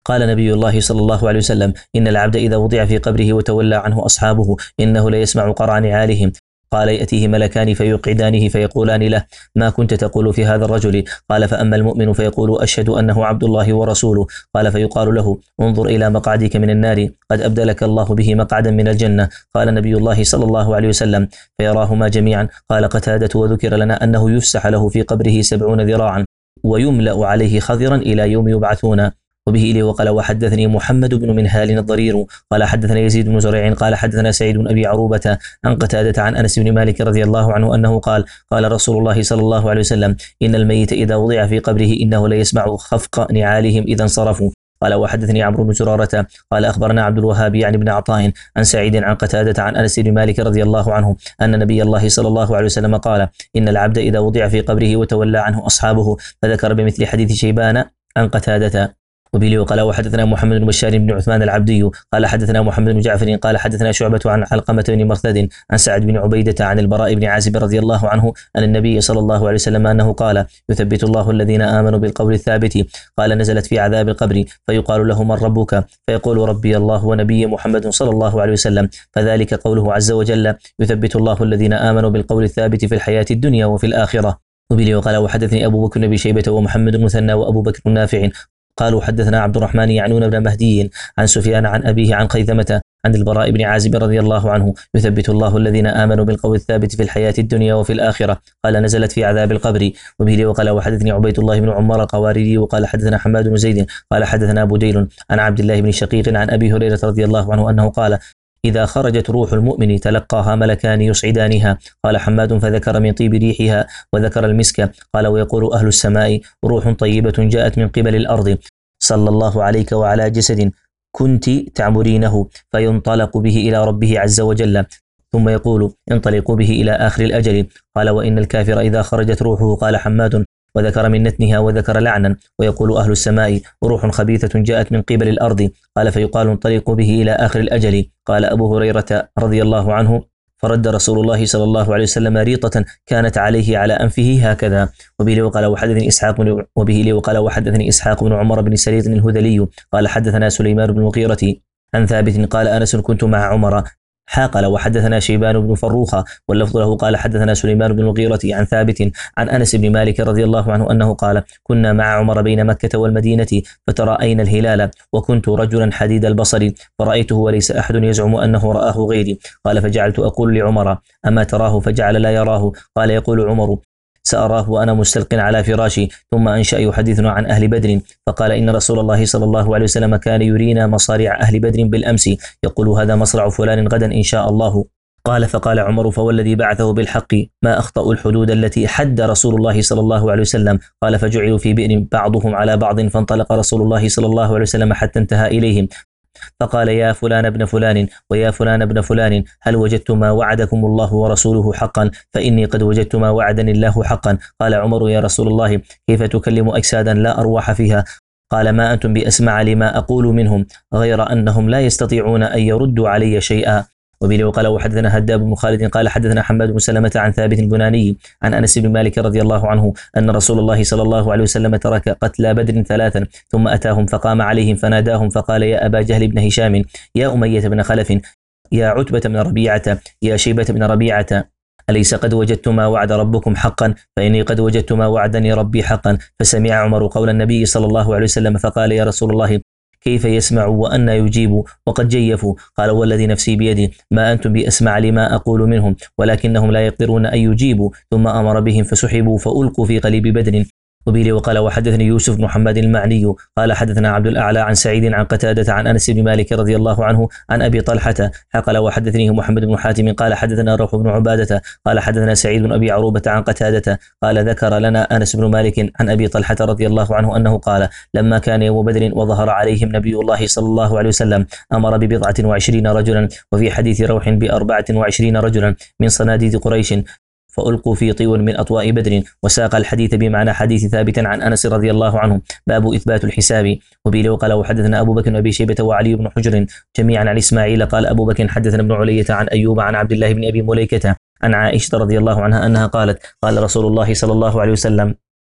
قال نبي الله صلى الله عليه وسلم: إن العبد إذا وضع في قبره وتولى عنه أصحابه إنه ليسمع قرع نعالهم. قال: يأتيه ملكان فيقعدانه فيقولان له: ما كنت تقول في هذا الرجل؟ قال: فأما المؤمن فيقول: أشهد أنه عبد الله ورسوله. قال: فيقال له: انظر إلى مقعدك من النار، قد أبدلك الله به مقعدا من الجنة. قال نبي الله صلى الله عليه وسلم: فيراهما جميعا. قال قتادة: وذكر لنا أنه يفسح له في قبره سبعون ذراعا ويملأ عليه خضرا إلى يوم يبعثون. وبه إليه وقال: وحدثني محمد بن منهال الضرير قال حدثنا يزيد بن زريع قال حدثنا سعيد بن أبي عروبة عن قتادة عن أنس بن مالك رضي الله عنه أنه قال: قال رسول الله صلى الله عليه وسلم: إن الميت إذا وضع في قبره إنه ليسمع خفق نعالهم إذا انصرفوا. قال: وحدثني عمرو بن زرارة قال أخبرنا عبد الوهاب يعني بن عطاء عن سعيد عن قتادة عن أنس بن مالك رضي الله عنه أن نبي الله صلى الله عليه وسلم قال: إن العبد إذا وضع في قبره وتولى عنه أصحابه، فذكر بمثل حديث شيبان عن قتادة. وبه قال: وحدثنا محمد بن بشار بن عثمان العبدي قال حدثنا محمد بن جعفر قال حدثنا شعبة عن علقمة بن مرثد عن سعد بن عبيدة عن البراء بن عازب رضي الله عنه أن النبي صلى الله عليه وسلم أنه قال: يثبت الله الذين آمنوا بالقول الثابت. قال: نزلت في عذاب القبر فيقال له: من ربك؟ فيقول: ربي الله ونبي محمد صلى الله عليه وسلم. فذلك قوله عز وجل: يثبت الله الذين آمنوا بالقول الثابت في الحياة الدنيا وفي الآخرة. وبه قال: وحدثني أبو بكر بن شيبة ومحمد المثنى وأبو بكر النافع قالوا حدثنا عبد الرحمن يعنون بن مهدي عن سفيان عن أبيه عن خيثمة عن البراء بن عازب رضي الله عنه: يثبت الله الذين آمنوا بالقول الثابت في الحياة الدنيا وفي الآخرة. قال: نزلت في عذاب القبر. وبه وقال: وحدثني عبيد الله بن عمر القواريري وقال حدثنا حماد بن زيد قال حدثنا أبو ديل عن عبد الله بن شقيق عن أبي هريرة رضي الله عنه أنه قال: إذا خرجت روح المؤمن تلقاها ملكان يصعدانها. قال حماد: فذكر من طيب ريحها وذكر المسك. قال: ويقول أهل السماء: روح طيبة جاءت من قبل الأرض، صلى الله عليك وعلى جسد كنت تعمرينه، فينطلق به إلى ربه عز وجل، ثم يقول: انطلقوا به إلى آخر الأجل. قال: وإن الكافر إذا خرجت روحه. قال حماد: وذكر من نتنها وذكر لعنا. ويقول أهل السماء: روح خبيثة جاءت من قبل الأرض. قال: فيقال: انطلقوا به إلى آخر الأجل. قال أبو هريرة رضي الله عنه: فرد رسول الله صلى الله عليه وسلم ريطة كانت عليه على أنفه هكذا. وبه وقال: وحدثني إسحاق بن وبه وقال: وحدثني إسحاق بن عمر بن سريط الهذلي قال حدثنا سليمان بن المغيرة عن ثابت قال: أنس كنت مع عمر. قال: وحدثنا شيبان بن فروخة واللفظ له قال حدثنا سليمان بن المغيرة عن ثابت عن أنس بن مالك رضي الله عنه أنه قال: كنا مع عمر بين مكة والمدينة فترأينا الهلال، وكنت رجلا حديد البصر فرأيته وليس أحد يزعم أنه رآه غيري. قال: فجعلت أقول لعمر: أما تراه؟ فجعل لا يراه. قال: يقول عمر: سأراه وأنا مستلق على فراشي. ثم أنشأ يحدثنا عن أهل بدر فقال: إن رسول الله صلى الله عليه وسلم كان يرينا مصارع أهل بدر بالأمس، يقول: هذا مصرع فلان غدا إن شاء الله. قال: فقال عمر: فوالذي بعثه بالحق ما أخطأوا الحدود التي حد رسول الله صلى الله عليه وسلم. قال: فجعلوا في بئر بعضهم على بعض، فانطلق رسول الله صلى الله عليه وسلم حتى انتهى إليهم فقال: يا فلان ابن فلان ويا فلان ابن فلان، هل وجدتم ما وعدكم الله ورسوله حقا؟ فإني قد وجدت ما وعدني الله حقا. قال عمر: يا رسول الله، كيف تكلم أجسادا لا أرواح فيها؟ قال: ما أنتم بأسمع لما أقول منهم، غير أنهم لا يستطيعون أن يردوا علي شيئا. وبه وقال: وحدثنا هداب بن خالد قال حدثنا حماد بن سلمة عن ثابت البناني عن أنس بن مالك رضي الله عنه أن رسول الله صلى الله عليه وسلم ترك قتلى بدر ثلاثا ثم أتاهم فقام عليهم فناداهم فقال: يا أبا جهل بن هشام، يا أمية بن خلف، يا عتبة بن ربيعة، يا شيبة بن ربيعة، أليس قد وجدت ما وعد ربكم حقا؟ فإني قد وجدت ما وعدني ربي حقا. فسمع عمر قول النبي صلى الله عليه وسلم فقال: يا رسول الله، كيف يسمع وأن يجيب وقد جيفوا؟ قال: والذي نفسي بيده ما أنتم بأسمع لما أقول منهم، ولكنهم لا يقدرون أن يجيبوا. ثم أمر بهم فسحبوا فألقوا في قليب بدر. وبه وقال: وحدثني يوسف بن محمد المعني قال حدثنا عبد الأعلى عن سعيد عن قتادة عن أنس بن مالك رضي الله عنه عن أبي طلحة قال: وحدثنيه محمد بن حاتم قال حدثنا روح بن عبادة قال حدثنا سعيد بن أبي عروبة عن قتادة قال: ذكر لنا أنس بن مالك عن أبي طلحة رضي الله عنه أنه قال: لما كان يوم بدر وظهر عليهم نبي الله صلى الله عليه وسلم أمر ببضعة وعشرين رجلا، وفي حديث روح بأربعة وعشرين رجلا من صناديد قريش، فألقوا في طيور من أطواء بدر. وساق الحديث بمعنى حديث ثابت عن أنس رضي الله عنه. باب إثبات الحساب. وبه وقال: وحدثنا أبو بكر وأبي شيبة وعلي بن حجر جميعا عن إسماعيل قال أبو بكر حدثنا ابن علية عن أيوب عن عبد الله بن أبي مليكة عن عائشة رضي الله عنها أنها قالت: قال رسول الله صلى الله عليه وسلم: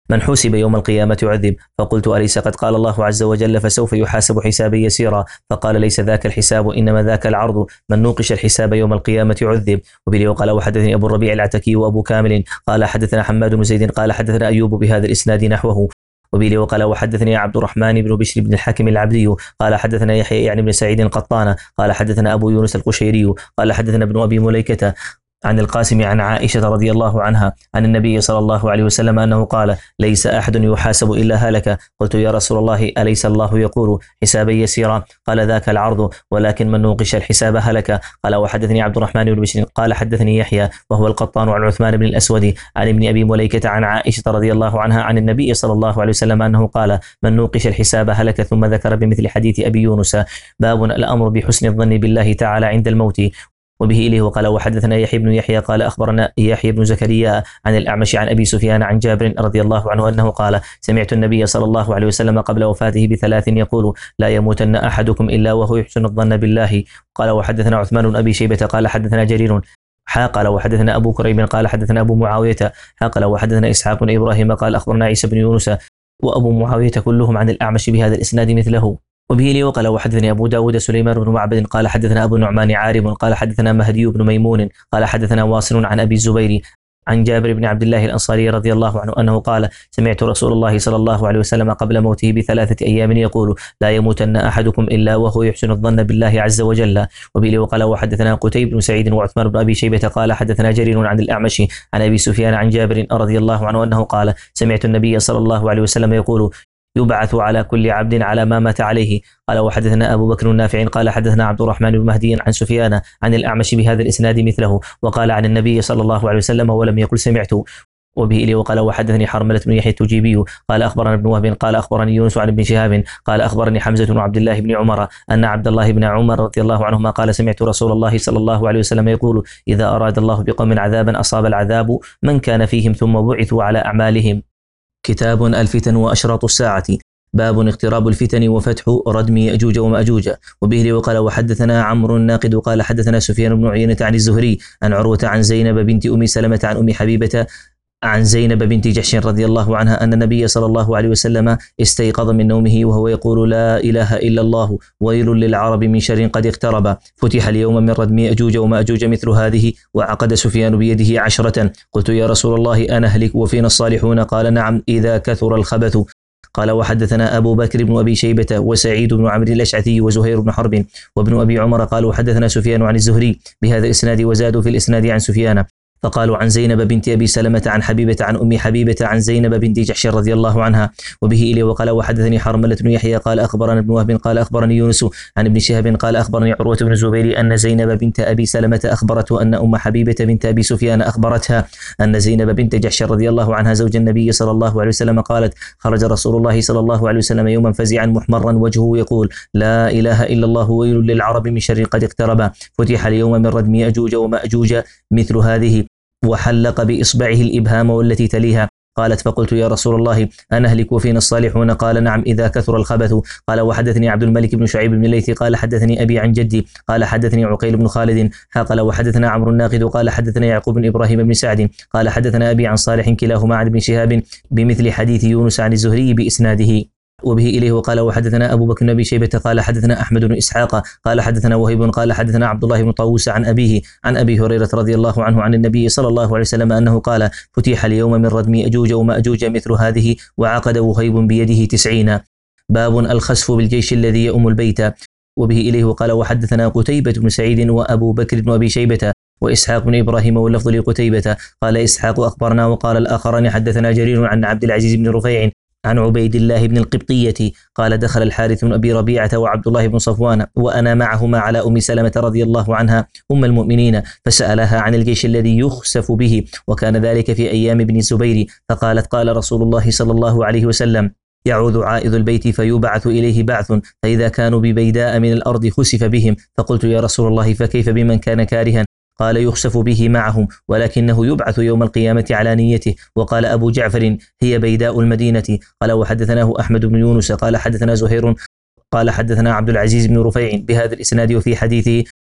من حوسب يوم القيامة عذب. فقلت أليس قد قال الله عز وجل فسوف يحاسب حسابا يسيرا؟ فقال ليس ذاك الحساب إنما ذاك العرض، من نوقش الحساب يوم القيامة عذب. وبه قال وحدثني أبو الربيع العتكي وأبو كامل قال حدثنا حماد بن زيد قال حدثنا أيوب بهذا الإسناد نحوه. وبه وقال وحدثني عبد الرحمن بن بشر بن الحاكم العبدي قال حدثنا يحيى يعني بن سعيد القطان قال حدثنا أبو يونس القشيري قال حدثنا ابن أبي مليكة عن القاسم عن عائشة رضي الله عنها عن النبي صلى الله عليه وسلم أنه قال ليس أحد يحاسب إلا هلك. قلت يا رسول الله أليس الله يقول حسابا يسيرا؟ قال ذاك العرض، ولكن من نوقش الحساب هلك. قال وحدثني عبد الرحمن بن بشر قال حدثني يحيى وهو القطان عن عثمان بن الأسود عن ابن أبي مليكة عن عائشة رضي الله عنها عن النبي صلى الله عليه وسلم أنه قال من نوقش الحساب هلك. ثم ذكر بمثل حديث أبي يونس باب الأمر بحسن الظن بالله تعالى عند الموت. وبه إليه وقال وحدثنا يحيى بن يحيى قال أخبرنا يحيى بن زكريا عن الأعمش عن أبي سفيان عن جابر رضي الله عنه أنه قال سمعت النبي صلى الله عليه وسلم قبل وفاته بثلاث يقول لا يموتن أحدكم إلا وهو يحسن الظن بالله. قال وحدثنا عثمان بن أبي شيبة قال حدثنا جرير حا قال وحدثنا أبو كريب قال حدثنا أبو معاوية حا قال وحدثنا إسحاق بن إبراهيم قال أخبرنا عيسى بن يونس وأبو معاوية كلهم عن الأعمش بهذا الإسناد مثله. وبه لي وقال وحدثني أبو داود سليمان بن معبد قال حدثنا أبو النعمان عارم قال حدثنا مهدي بن ميمون قال حدثنا واصل عن أبي الزبير عن جابر بن عبد الله الأنصاري رضي الله عنه أنه قال سمعت رسول الله صلى الله عليه وسلم قبل موته بثلاثة أيام يقول لا يموتن أحدكم إلا وهو يحسن الظن بالله عز وجل. وبه لي وقال وحدثنا قتيبة بن سعيد وعثمان بن أبي شيبة قال حدثنا جرير عن الأعمش عن أبي سفيان عن جابر رضي الله عنه أنه قال سمعت النبي صلى الله عليه وسلم يقول يبعث على كل عبد على ما مات عليه. قال وحدثنا أبو بكر النافع قال حدثنا عبد الرحمن بن مهدي عن سفيان عن الأعمش بهذا الإسناد مثله وقال عن النبي صلى الله عليه وسلم ولم يقل سمعت. وبه إلي وقال وحدثني حرملة بن يحيى التجيبي قال أخبرنا ابن وهب قال أخبرني يونس عن ابن شهاب قال أخبرني حمزة بن عبد الله بن عمر أن عبد الله بن عمر رضي الله عنهما قال سمعت رسول الله صلى الله عليه وسلم يقول إذا أراد الله بقوم عذابا أصاب العذاب من كان فيهم ثم بعثوا على أعمالهم. كتاب الفتن وأشراط الساعة. باب اقتراب الفتن وفتح ردم يأجوج ومأجوج. وبه وقال وحدثنا عمرو الناقد قال حدثنا سفيان بن عيينة عن الزهري عن عروة عن زينب بنت أم سلمة عن أم حبيبة عن زينب بنت جحش رضي الله عنها أن النبي صلى الله عليه وسلم استيقظ من نومه وهو يقول لا إله إلا الله ويل للعرب من شر قد اقترب فتح اليوم من ردم يأجوج ومأجوج مثل هذه وعقد سفيان بيده عشرة. قلت يا رسول الله أنهلك وفينا الصالحون؟ قال نعم إذا كثر الخبث. قال وحدثنا أبو بكر بن أبي شيبة وسعيد بن عمرو الأشعثي وزهير بن حرب وابن أبي عمر قالوا حدثنا سفيان عن الزهري بهذا الإسناد وزادوا في الإسناد عن سفيان فقالوا عن زينب بنت أبي سلمة عن حبيبة عن أم حبيبة عن زينب بنت جحش رضي الله عنها. وبه إلي وقال وحدثني حرملة بن يحيى قال أخبرنا ابن وهب قال أخبرني يونس عن ابن شهاب قال أخبرني عروة بن الزبير أن زينب بنت أبي سلمة أخبرته أن أم حبيبة بنت أبي سفيان أخبرتها أن زينب بنت جحش رضي الله عنها زوج النبي صلى الله عليه وسلم قالت خرج رسول الله صلى الله عليه وسلم يوما فزعا محمرا وجهه يقول لا إله إلا الله ويل للعرب من شر قد اقترب فتح اليوم من ردم يأجوج ومأجوج مثل هذه وحلق بإصبعه الإبهام والتي تليها. قالت فقلت يا رسول الله أنهلك وفينا الصالحون؟ قال نعم إذا كثر الخبث. قال وحدثني عبد الملك بن شعيب بن الليث قال حدثني أبي عن جدي قال حدثني عقيل بن خالد قال وحدثنا عمرو الناقد قال حدثنا يعقوب بن إبراهيم بن سعد قال حدثنا أبي عن صالح كلاهما عن ابن شهاب بمثل حديث يونس عن الزهري بإسناده. وبه إليه وقال وحدثنا أبو بكر بن أبي شيبة قال حدثنا أحمد بن إسحاق قال حدثنا وهيب قال حدثنا عبد الله بن طاووس عن أبيه عن أبي هريرة رضي الله عنه عن النبي صلى الله عليه وسلم أنه قال فتح اليوم من ردم يأجوج ومأجوج مثل هذه وعقد وهيب بيده تسعين. باب الخسف بالجيش الذي يؤم البيت. وبه إليه وقال وحدثنا قتيبة بن سعيد وأبو بكر بن أبي شيبة وإسحاق بن إبراهيم واللفظ لقتيبة قال إسحاق أخبرنا وقال الآخران حدثنا جرير عن عبد العزيز بن رفيع عن عبيد الله بن القبطية قال دخل الحارث بن أبي ربيعة وعبد الله بن صفوان وأنا معهما على أم سلمة رضي الله عنها أم المؤمنين فسألها عن الجيش الذي يخسف به وكان ذلك في أيام ابن الزبير فقالت قال رسول الله صلى الله عليه وسلم يعود عائذ البيت فيبعث إليه بعث فإذا كانوا ببيداء من الأرض خسف بهم. فقلت يا رسول الله فكيف بمن كان كارها؟ قال يخسف به معهم ولكنه يبعث يوم القيامة على نيته. وقال أبو جعفر هي بيداء المدينة. قال وحدثناه أحمد بن يونس قال حدثنا زهير قال حدثنا عبد العزيز بن رفيع بهذا الإسناد وفي حديثه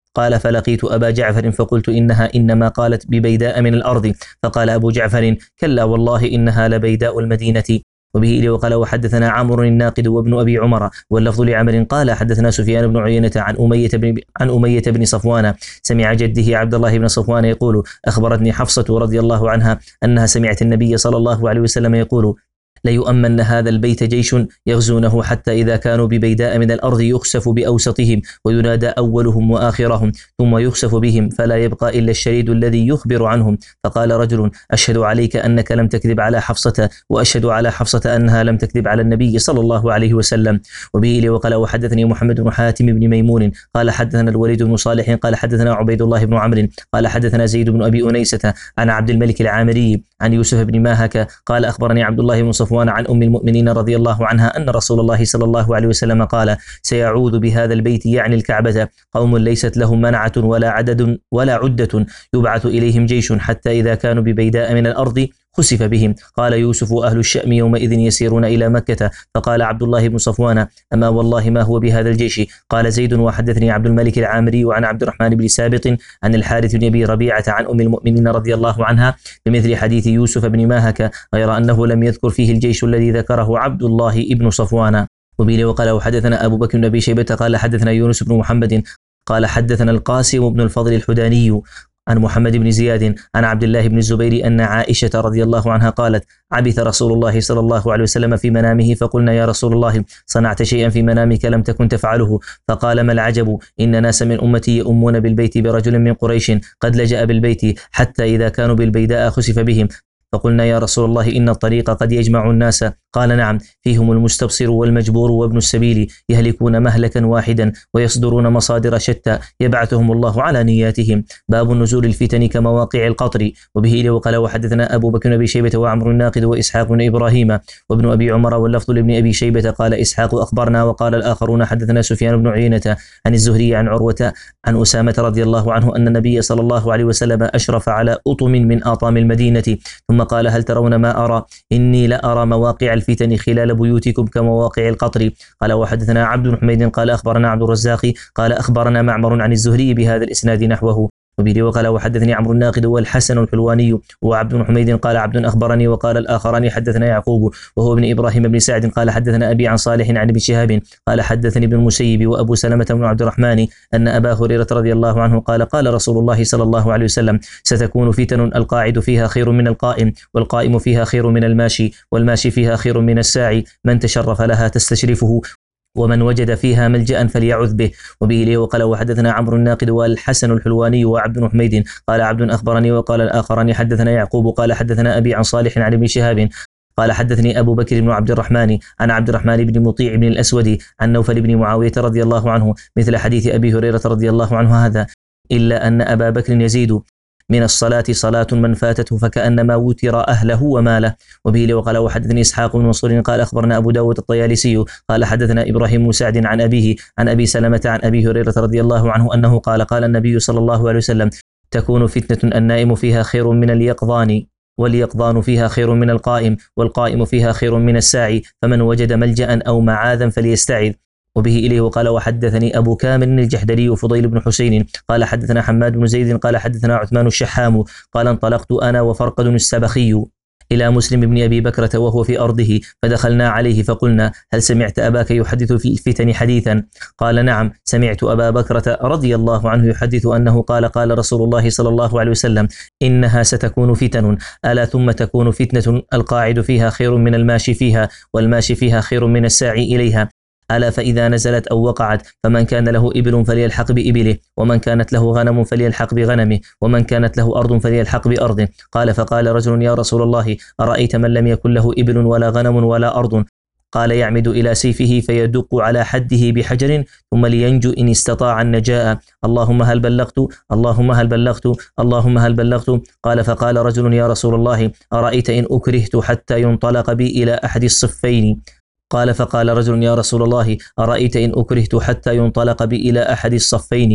قال فلقيت أبا جعفر فقلت إنها إنما قالت ببيداء من الأرض، فقال أبو جعفر كلا والله إنها لبيداء المدينة. وبه وقال وحدثنا عمرو الناقد وابن أبي عمر واللفظ لعمر قال حدثنا سفيان بن عيينة عن أمية بن عن أمية بن صفوان سمع جده عبد الله بن صفوان يقول أخبرتني حفصة رضي الله عنها أنها سمعت النبي صلى الله عليه وسلم يقول ليؤمن هذا البيت جيش يغزونه حتى إذا كانوا ببيداء من الأرض يخسف بأوسطهم وينادى أولهم وآخرهم ثم يخسف بهم فلا يبقى إلا الشريد الذي يخبر عنهم. فقال رجل أشهد عليك أنك لم تكذب على حفصة وأشهد على حفصة أنها لم تكذب على النبي صلى الله عليه وسلم. وبه وقال وحدثني محمد بن حاتم بن ميمون قال حدثنا الوليد بن صالح قال حدثنا عبيد الله بن عمرو قال حدثنا زيد بن أبي أنيسة عن عبد الملك العامري عن يوسف بن ماهك قال أخبرني عبد الله بن صفوان عن أم المؤمنين رضي الله عنها أن رسول الله صلى الله عليه وسلم قال سيعود بهذا البيت يعني الكعبة قوم ليست لهم منعة ولا عدد ولا عدة يبعث إليهم جيش حتى إذا كانوا ببيداء من الأرض خسف بهم. قال يوسف وأهل الشأم يومئذ يسيرون إلى مكة. فقال عبد الله بن صفوان أما والله ما هو بهذا الجيش. قال زيد وحدثني عبد الملك العامري وعن عبد الرحمن بن سابق عن الحارث بن أبي ربيعة عن أم المؤمنين رضي الله عنها بمثل حديث يوسف بن ماهك غير أنه لم يذكر فيه الجيش الذي ذكره عبد الله بن صفوان. وبه وقال وحدثنا أبو بكر بن أبي شيبة قال حدثنا يونس بن محمد قال حدثنا القاسم بن الفضل الحداني عن محمد بن زياد عن عبد الله بن الزبير أن عائشة رضي الله عنها قالت عبث رسول الله صلى الله عليه وسلم في منامه فقلنا يا رسول الله صنعت شيئا في منامك لم تكن تفعله. فقال ما العجب إن ناس من أمتي يؤمون بالبيت برجل من قريش قد لجأ بالبيت حتى إذا كانوا بالبيداء خسف بهم. فقلنا يا رسول الله إن الطريق قد يجمع الناس. قال نعم فيهم المستبصر والمجبور وابن السبيل يهلكون مهلكا واحدا ويصدرون مصادر شتى يبعثهم الله على نياتهم. باب نزول الفتن كمواقع القطر. وبه وقال وحدثنا أبو بكر بن أبي شيبة وعمر الناقد وإسحاق بن إبراهيم وابن أبي عمر واللفظ لابن أبي شيبة قال إسحاق أخبرنا وقال الآخرون حدثنا سفيان بن عيينة عن الزهري عن عروة عن أسامة رضي الله عنه أن النبي صلى الله عليه وسلم أشرف على أطم من آطام المدينة ثم قال هل ترون ما أرى إني لأرى مواقع الفتن خلال بيوتكم كمواقع القطر. قال وحدثنا عبد بن حميد قال أخبرنا عبد الرزاق قال أخبرنا معمر عن الزهري بهذا الإسناد نحوه. وبه وقال وحدثني عمرو الناقد والحسن الحلواني وعبد بن حميد قال عبد أخبرني وقال الآخران حدثنا يعقوب وهو ابن إبراهيم بن سعد قال حدثنا أبي عن صالح عن ابن شهاب قال حدثني ابن المسيب وأبو سلمة بن عبد الرحمن أن أبا هريرة رضي الله عنه قال قال رسول الله صلى الله عليه وسلم ستكون فتن القاعد فيها خير من القائم والقائم فيها خير من الماشي والماشي فيها خير من الساعي من تشرف لها تستشرفه ومن وجد فيها ملجأ فليعذ به. وبه وقال وحدثنا عمرو الناقد والحسن الحلواني وعبد بن حميد قال عبد أخبرني وقال الآخران حدثنا يعقوب قال حدثنا أبي عن صالح عن ابن شهاب قال حدثني أبو بكر بن عبد الرحمن عن عبد الرحمن بن مطيع بن الأسود عن نوفل بن معاوية رضي الله عنه مثل حديث أبي هريرة رضي الله عنه هذا إلا أن أبا بكر يزيد من الصلاة صلاة من فاتته فكأنما وتر أهله وماله. وبه وقال وحدثني إسحاق بن منصور قال أخبرنا أبو داود الطيالسي قال حدثنا إبراهيم بن سعد عن أبيه عن أبي سلمة عن أبي هريرة رضي الله عنه أنه قال قال النبي صلى الله عليه وسلم تكون فتنة النائم فيها خير من اليقظان واليقظان فيها خير من القائم والقائم فيها خير من الساعي فمن وجد ملجأ أو معاذا فليستعذ. وبه إليه وقال وحدثني أبو كامل الجحدري وفضيل بن حسين قال حدثنا حماد بن زيد قال حدثنا عثمان الشحام قال انطلقت أنا وفرقد السبخي إلى مسلم بن أبي بكرة وهو في أرضه فدخلنا عليه فقلنا هل سمعت أباك يحدث في الفتن حديثا؟ قال نعم سمعت أبا بكرة رضي الله عنه يحدث أنه قال قال رسول الله صلى الله عليه وسلم إنها ستكون فتن ألا ثم تكون فتنة القاعد فيها خير من الماشي فيها والماشي فيها خير من الساعي إليها ألا فإذا نزلت أو وقعت فمن كان له إبل فليلحق بإبله ومن كانت له غنم فليلحق بغنمه ومن كانت له أرض فليلحق بأرضه. قال فقال رجل يا رسول الله أرأيت من لم يكن له إبل ولا غنم ولا أرض؟ قال يعمد إلى سيفه فيدق على حده بحجر ثم لينجو إن استطاع النجاة اللهم هل بلغت اللهم هل بلغت اللهم هل بلغت. قال فقال رجل يا رسول الله أرأيت إن أكرهت حتى ينطلق بي إلى أحد الصفين؟ قال فقال رجل يا رسول الله أرأيت إن أكرهت حتى ينطلق بي إلى أحد الصفين؟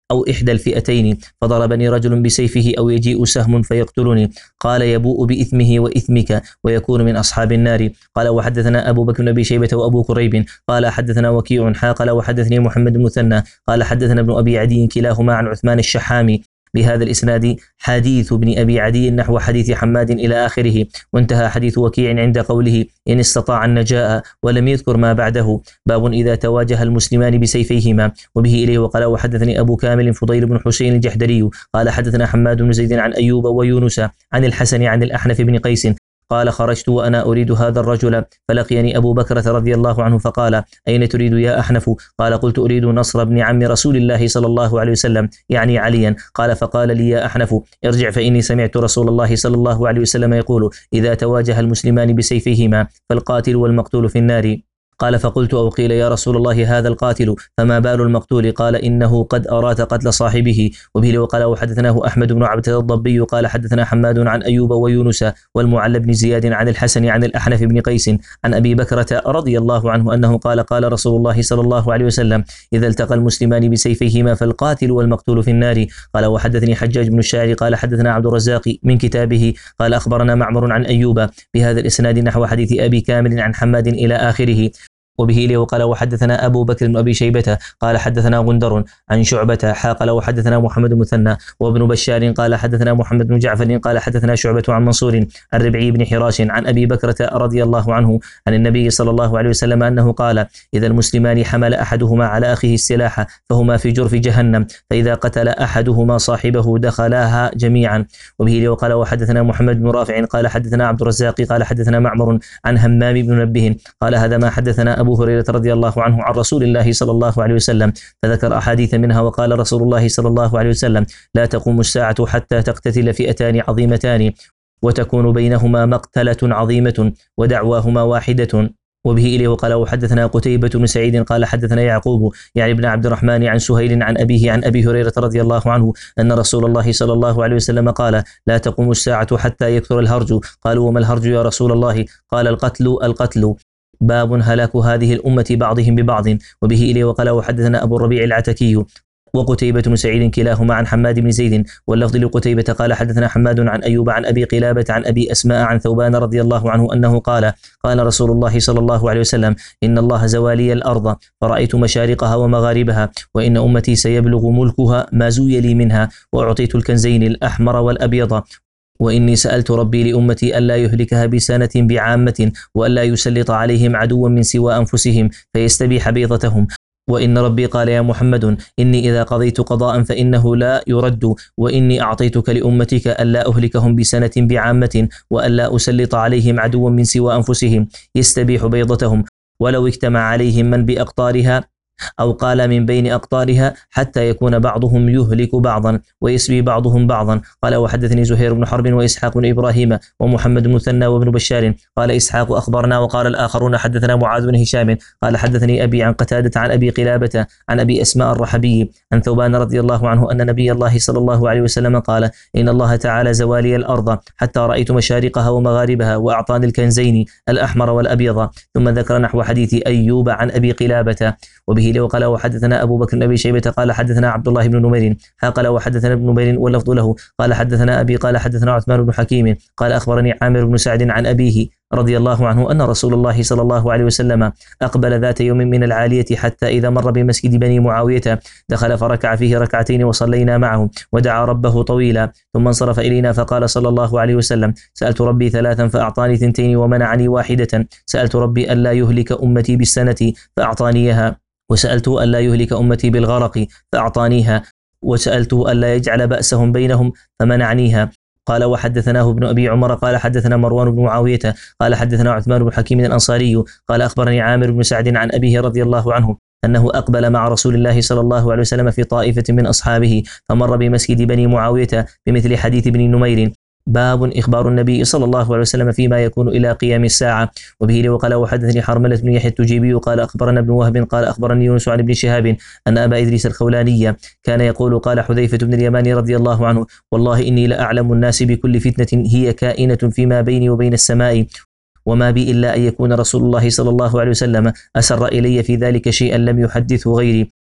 أو إحدى الفئتين، فضربني رجل بسيفه أو يجيء سهم فيقتلني، قال يبوء بإثمه وإثمك ويكون من أصحاب النار. قال وحدثنا أبو بكر بن أبي شيبة وأبو كريب قال حدثنا وكيع حا قال وحدثني محمد بن مثنى قال حدثنا ابن أبي عدي كلاهما عن عثمان الشحامي بهذا الإسناد حديث ابن أبي عدي نحو حديث حماد إلى آخره، وانتهى حديث وكيع عند قوله إن استطاع النجاء، ولم يذكر ما بعده. باب إذا تواجه المسلمان بسيفيهما. وبه إليه وقال وحدثني أبو كامل فضيل بن حسين الجحدري قال حدثنا حماد بن زيد عن أيوب ويونس عن الحسن عن الأحنف بن قيس قال خرجت وأنا أريد هذا الرجل فلقيني أبو بكرة رضي الله عنه فقال أين تريد يا أحنف؟ قال قلت أريد نصر بن عم رسول الله صلى الله عليه وسلم يعني عليا. قال فقال لي يا أحنف ارجع فإني سمعت رسول الله صلى الله عليه وسلم يقول إذا تواجه المسلمان بسيفيهما فالقاتل والمقتول في النار. قال فقلت أو قيل يا رسول الله هذا القاتل فما بال المقتول؟ قال إنه قد أراد قتل صاحبه. وبه وقال وحدثناه أحمد بن عبد الضبي قال حدثنا حماد عن أيوب ويونس والمعلى بن زياد عن الحسن عن الأحنف بن قيس عن أبي بكرة رضي الله عنه أنه قال قال رسول الله صلى الله عليه وسلم إذا التقى المسلمان بسيفيهما فالقاتل والمقتول في النار. قال وحدثني حجاج بن الشاعر قال حدثنا عبد الرزاق من كتابه قال أخبرنا معمر عن أيوب بهذا الإسناد نحو حديث أبي كامل عن حماد إلى آخره. وبه إليه وقال وحدثنا أبو بكر بن أبي شيبة قال حدثنا غندر عن شعبة حا قال وحدثنا محمد المثنى وابن بشار قال حدثنا محمد بن جعفر قال حدثنا شعبة عن منصور عن ربعي بن حراش عن أبي بكرة رضي الله عنه عن النبي صلى الله عليه وسلم أنه قال إذا المسلمان حمل أحدهما على أخيه السلاح فهما في جرف جهنم فإذا قتل أحدهما صاحبه دخلاها جميعا. وبه إليه وقال وحدثنا محمد بن رافع قال حدثنا عبد الرزاق قال حدثنا معمر عن همام بن منبه قال هذا ما حدثنا أبو هريرة رضي الله عنه عن رسول الله صلى الله عليه وسلم فذكر أحاديث منها وقال رسول الله صلى الله عليه وسلم لا تقوم الساعة حتى تقتتل فئتان عظيمتان وتكون بينهما مقتلة عظيمة ودعواهما واحدة. وبه إليه وقال وحدثنا قتيبة بن سعيد قال حدثنا يعقوب يعني ابن عبد الرحمن عن سهيل عن أبيه عن أبي هريرة رضي الله عنه أن رسول الله صلى الله عليه وسلم قال لا تقوم الساعة حتى يكثر الهرج. قالوا وما الهرج يا رسول الله؟ قال القتل القتل. باب هلاك هذه الأمة بعضهم ببعض. وبه إليه وقال وحدثنا أبو الربيع العتكي وقتيبة بن سعيد كلاهما عن حماد بن زيد واللفظ لقتيبة قال حدثنا حماد عن أيوب عن أبي قلابة عن أبي أسماء عن ثوبان رضي الله عنه أنه قال قال رسول الله صلى الله عليه وسلم إن الله زوالي الأرض فرأيت مشارقها ومغاربها وإن أمتي سيبلغ ملكها ما زوي لي منها وأعطيت الكنزين الأحمر والأبيض وإني سألت ربي لأمتي ألا يهلكها بسنة بعامة وألا يسلط عليهم عدوا من سوى أنفسهم فيستبيح بيضتهم وإن ربي قال يا محمد إني إذا قضيت قضاء فإنه لا يرد وإني أعطيتك لأمتك ألا أهلكهم بسنة بعامة وألا أسلط عليهم عدوا من سوى أنفسهم يستبيح بيضتهم ولو اجتمع عليهم من بأقطارها أو قال من بين أقطارها حتى يكون بعضهم يهلك بعضا ويسبي بعضهم بعضا. قال وحدثني زهير بن حرب وإسحاق بن إبراهيم ومحمد بن مثنى وابن بشار قال إسحاق أخبرنا وقال الآخرون حدثنا معاذ بن هشام قال حدثني أبي عن قتادة عن أبي قلابة عن أبي أسماء الرحبي عن ثوبان رضي الله عنه أن نبي الله صلى الله عليه وسلم قال إن الله تعالى زوالي الأرض حتى رأيت مشارقها ومغاربها وأعطاني الكنزين الأحمر والأبيض. ثم ذكر نحو حديث أيوب عن أبي قلابة. وبه وقال وحدثنا أبو بكر بن أبي شيبة قال حدثنا عبد الله بن نمير قال وحدثنا ابن نمير واللفظ له قال حدثنا أبي قال حدثنا عثمان بن حكيم قال أخبرني عامر بن سعد عن أبيه رضي الله عنه أن رسول الله صلى الله عليه وسلم أقبل ذات يوم من العالية حتى إذا مر بمسجد بني معاوية دخل فركع فيه ركعتين وصلينا معه ودعا ربه طويلا ثم انصرف إلينا فقال صلى الله عليه وسلم سألت ربي ثلاثا فأعطاني ثنتين ومنعني واحدة سألت ربي ألا يهلك أمتي بالسنة فأعطانيها وسألته ألا يهلك أمتي بالغرق فأعطانيها وسألته ألا يجعل بأسهم بينهم فمنعنيها. قال وحدثناه ابن أبي عمر قال حدثنا مروان بن معاوية قال حدثنا عثمان بن حكيم الأنصاري قال أخبرني عامر بن سعد عن أبيه رضي الله عنه أنه أقبل مع رسول الله صلى الله عليه وسلم في طائفة من أصحابه فمر بمسجد بني معاوية بمثل حديث ابن نمير. باب إخبار النبي صلى الله عليه وسلم فيما يكون إلى قيام الساعة. وبه وقال وحدثني حرملة بن يحيى التجيبي قال أخبرنا ابن وهب قال أخبرني يونس عن ابن شهاب أن أبا إدريس الخولاني كان يقول قال حذيفة بن اليمان رضي الله عنه والله إني لأعلم الناس بكل فتنة هي كائنة فيما بيني وبين السماء وما بي إلا أن يكون رسول الله صلى الله عليه وسلم أسر إلي في ذلك شيئا لم يحدثه غيري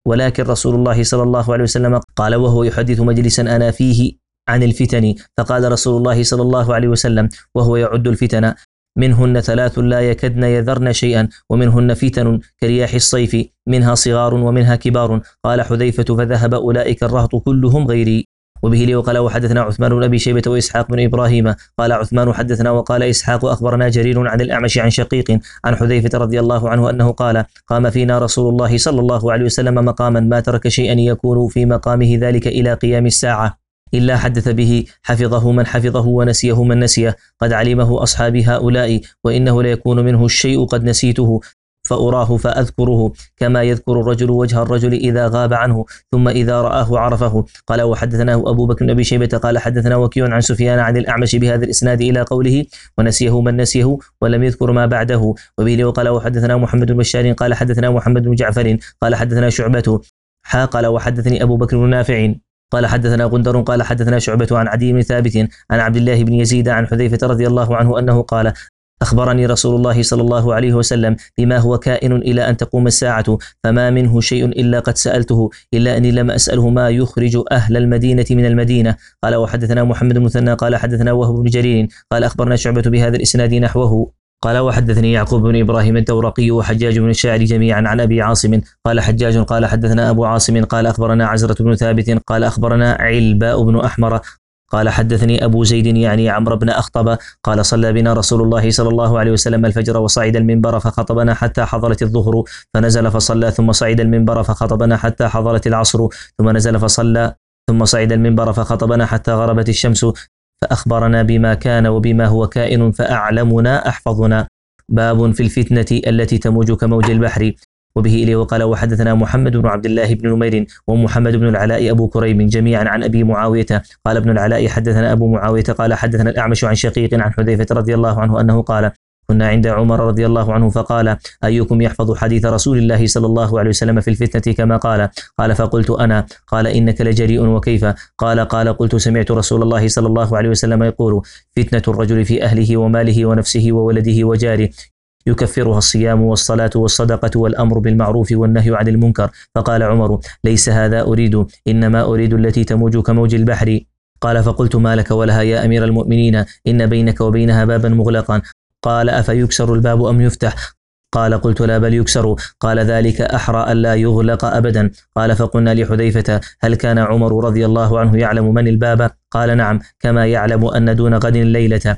ولكن رسول الله صلى الله عليه وسلم قال وهو يحدث مجلسا أنا فيه عن الفتن، فقال رسول الله صلى الله عليه وسلم وهو يعد الفتن: منهن ثلاث لا يكدن يذرن شيئا، ومنهن فتن كرياح الصيف، منها صغار ومنها كبار. قال حذيفة: فذهب أولئك الرهط كلهم غيري. وبه لي وقال وحدثنا عثمان بن أبي شيبة وإسحاق بن إبراهيم قال عثمان حدثنا وقال إسحاق أخبرنا جرير عن الأعمش عن شقيق عن حذيفة رضي الله عنه أنه قال: قام فينا رسول الله صلى الله عليه وسلم مقاما ما ترك شيئا يكون في مقامه ذلك إلى قيام الساعة إلا حدث به، حفظه من حفظه ونسيه من نسيه، قد علمه أصحابي هؤلاء، وإنه ليكون منه الشيء قد نسيته فأراه فأذكره، كما يذكر الرجل وجه الرجل إذا غاب عنه ثم إذا رآه عرفه. قال وحدثناه أبو بكر بن أبي شيبة قال حدثنا وكيع عن سفيان عن الأعمش بهذا الإسناد إلى قوله: ونسيه من نسيه، ولم يذكر ما بعده. وبه وقال وحدثنا محمد بن بشار قال حدثنا محمد بن جعفر قال حدثنا شعبة حا قال وحدثني أبو بكر بن نافع قال حدثنا غندر قال حدثنا شعبة عن عدي بن ثابت عن عبد الله بن يزيد عن حذيفة رضي الله عنه أنه قال: أخبرني رسول الله صلى الله عليه وسلم بما هو كائن إلى أن تقوم الساعة، فما منه شيء إلا قد سألته، إلا أني لم أسأله ما يخرج أهل المدينة من المدينة. قال وحدثنا محمد بن مثنى قال حدثنا وهب بن جرير قال أخبرنا شعبة بهذا الإسناد نحوه. قال وحدثني يعقوب بن إبراهيم الدورقي وحجاج بن الشاعر جميعا عن أبي عاصم قال حجاج قال حدثنا أبو عاصم قال أخبرنا عزرة بن ثابت قال أخبرنا علباء بن أحمر قال حدثني أبو زيد يعني عمرو بن أخطب قال صلى بنا رسول الله صلى الله عليه وسلم الفجر وصعد المنبر فخطبنا حتى حضرت الظهر، فنزل فصلى، ثم صعد المنبر فخطبنا حتى حضرت العصر، ثم نزل فصلى، ثم صعد المنبر فخطبنا حتى غربت الشمس، فأخبرنا بما كان وبما هو كائن فأعلمنا أحفظنا. باب في الفتنة التي تموج كموج البحر. وبه إليه وقال وحدثنا محمد بن عبد الله بن نمير ومحمد بن العلاء أبو كريم جميعا عن أبي معاوية قال ابن العلاء حدثنا أبو معاوية قال حدثنا الأعمش عن شقيق عن حذيفة رضي الله عنه أنه قال: كنا عند عمر رضي الله عنه فقال: أيكم يحفظ حديث رسول الله صلى الله عليه وسلم في الفتنة كما قال؟ قال فقلت أنا. قال إنك لجريء وكيف؟ قال قال قلت سمعت رسول الله صلى الله عليه وسلم يقول: فتنة الرجل في أهله وماله ونفسه وولده وجاره يكفرها الصيام والصلاة والصدقة والأمر بالمعروف والنهي عن المنكر. فقال عمر: ليس هذا أريد، إنما أريد التي تموج كموج البحر. قال فقلت: ما لك ولها يا أمير المؤمنين؟ إن بينك وبينها بابا مغلقا. قال: أفيكسر الباب أم يفتح؟ قال قلت: لا بل يكسر. قال: ذلك أحرى ألا يغلق أبدا. قال فقلنا لحذيفة: هل كان عمر رضي الله عنه يعلم من الباب؟ قال: نعم، كما يعلم أن دون غد الليلة.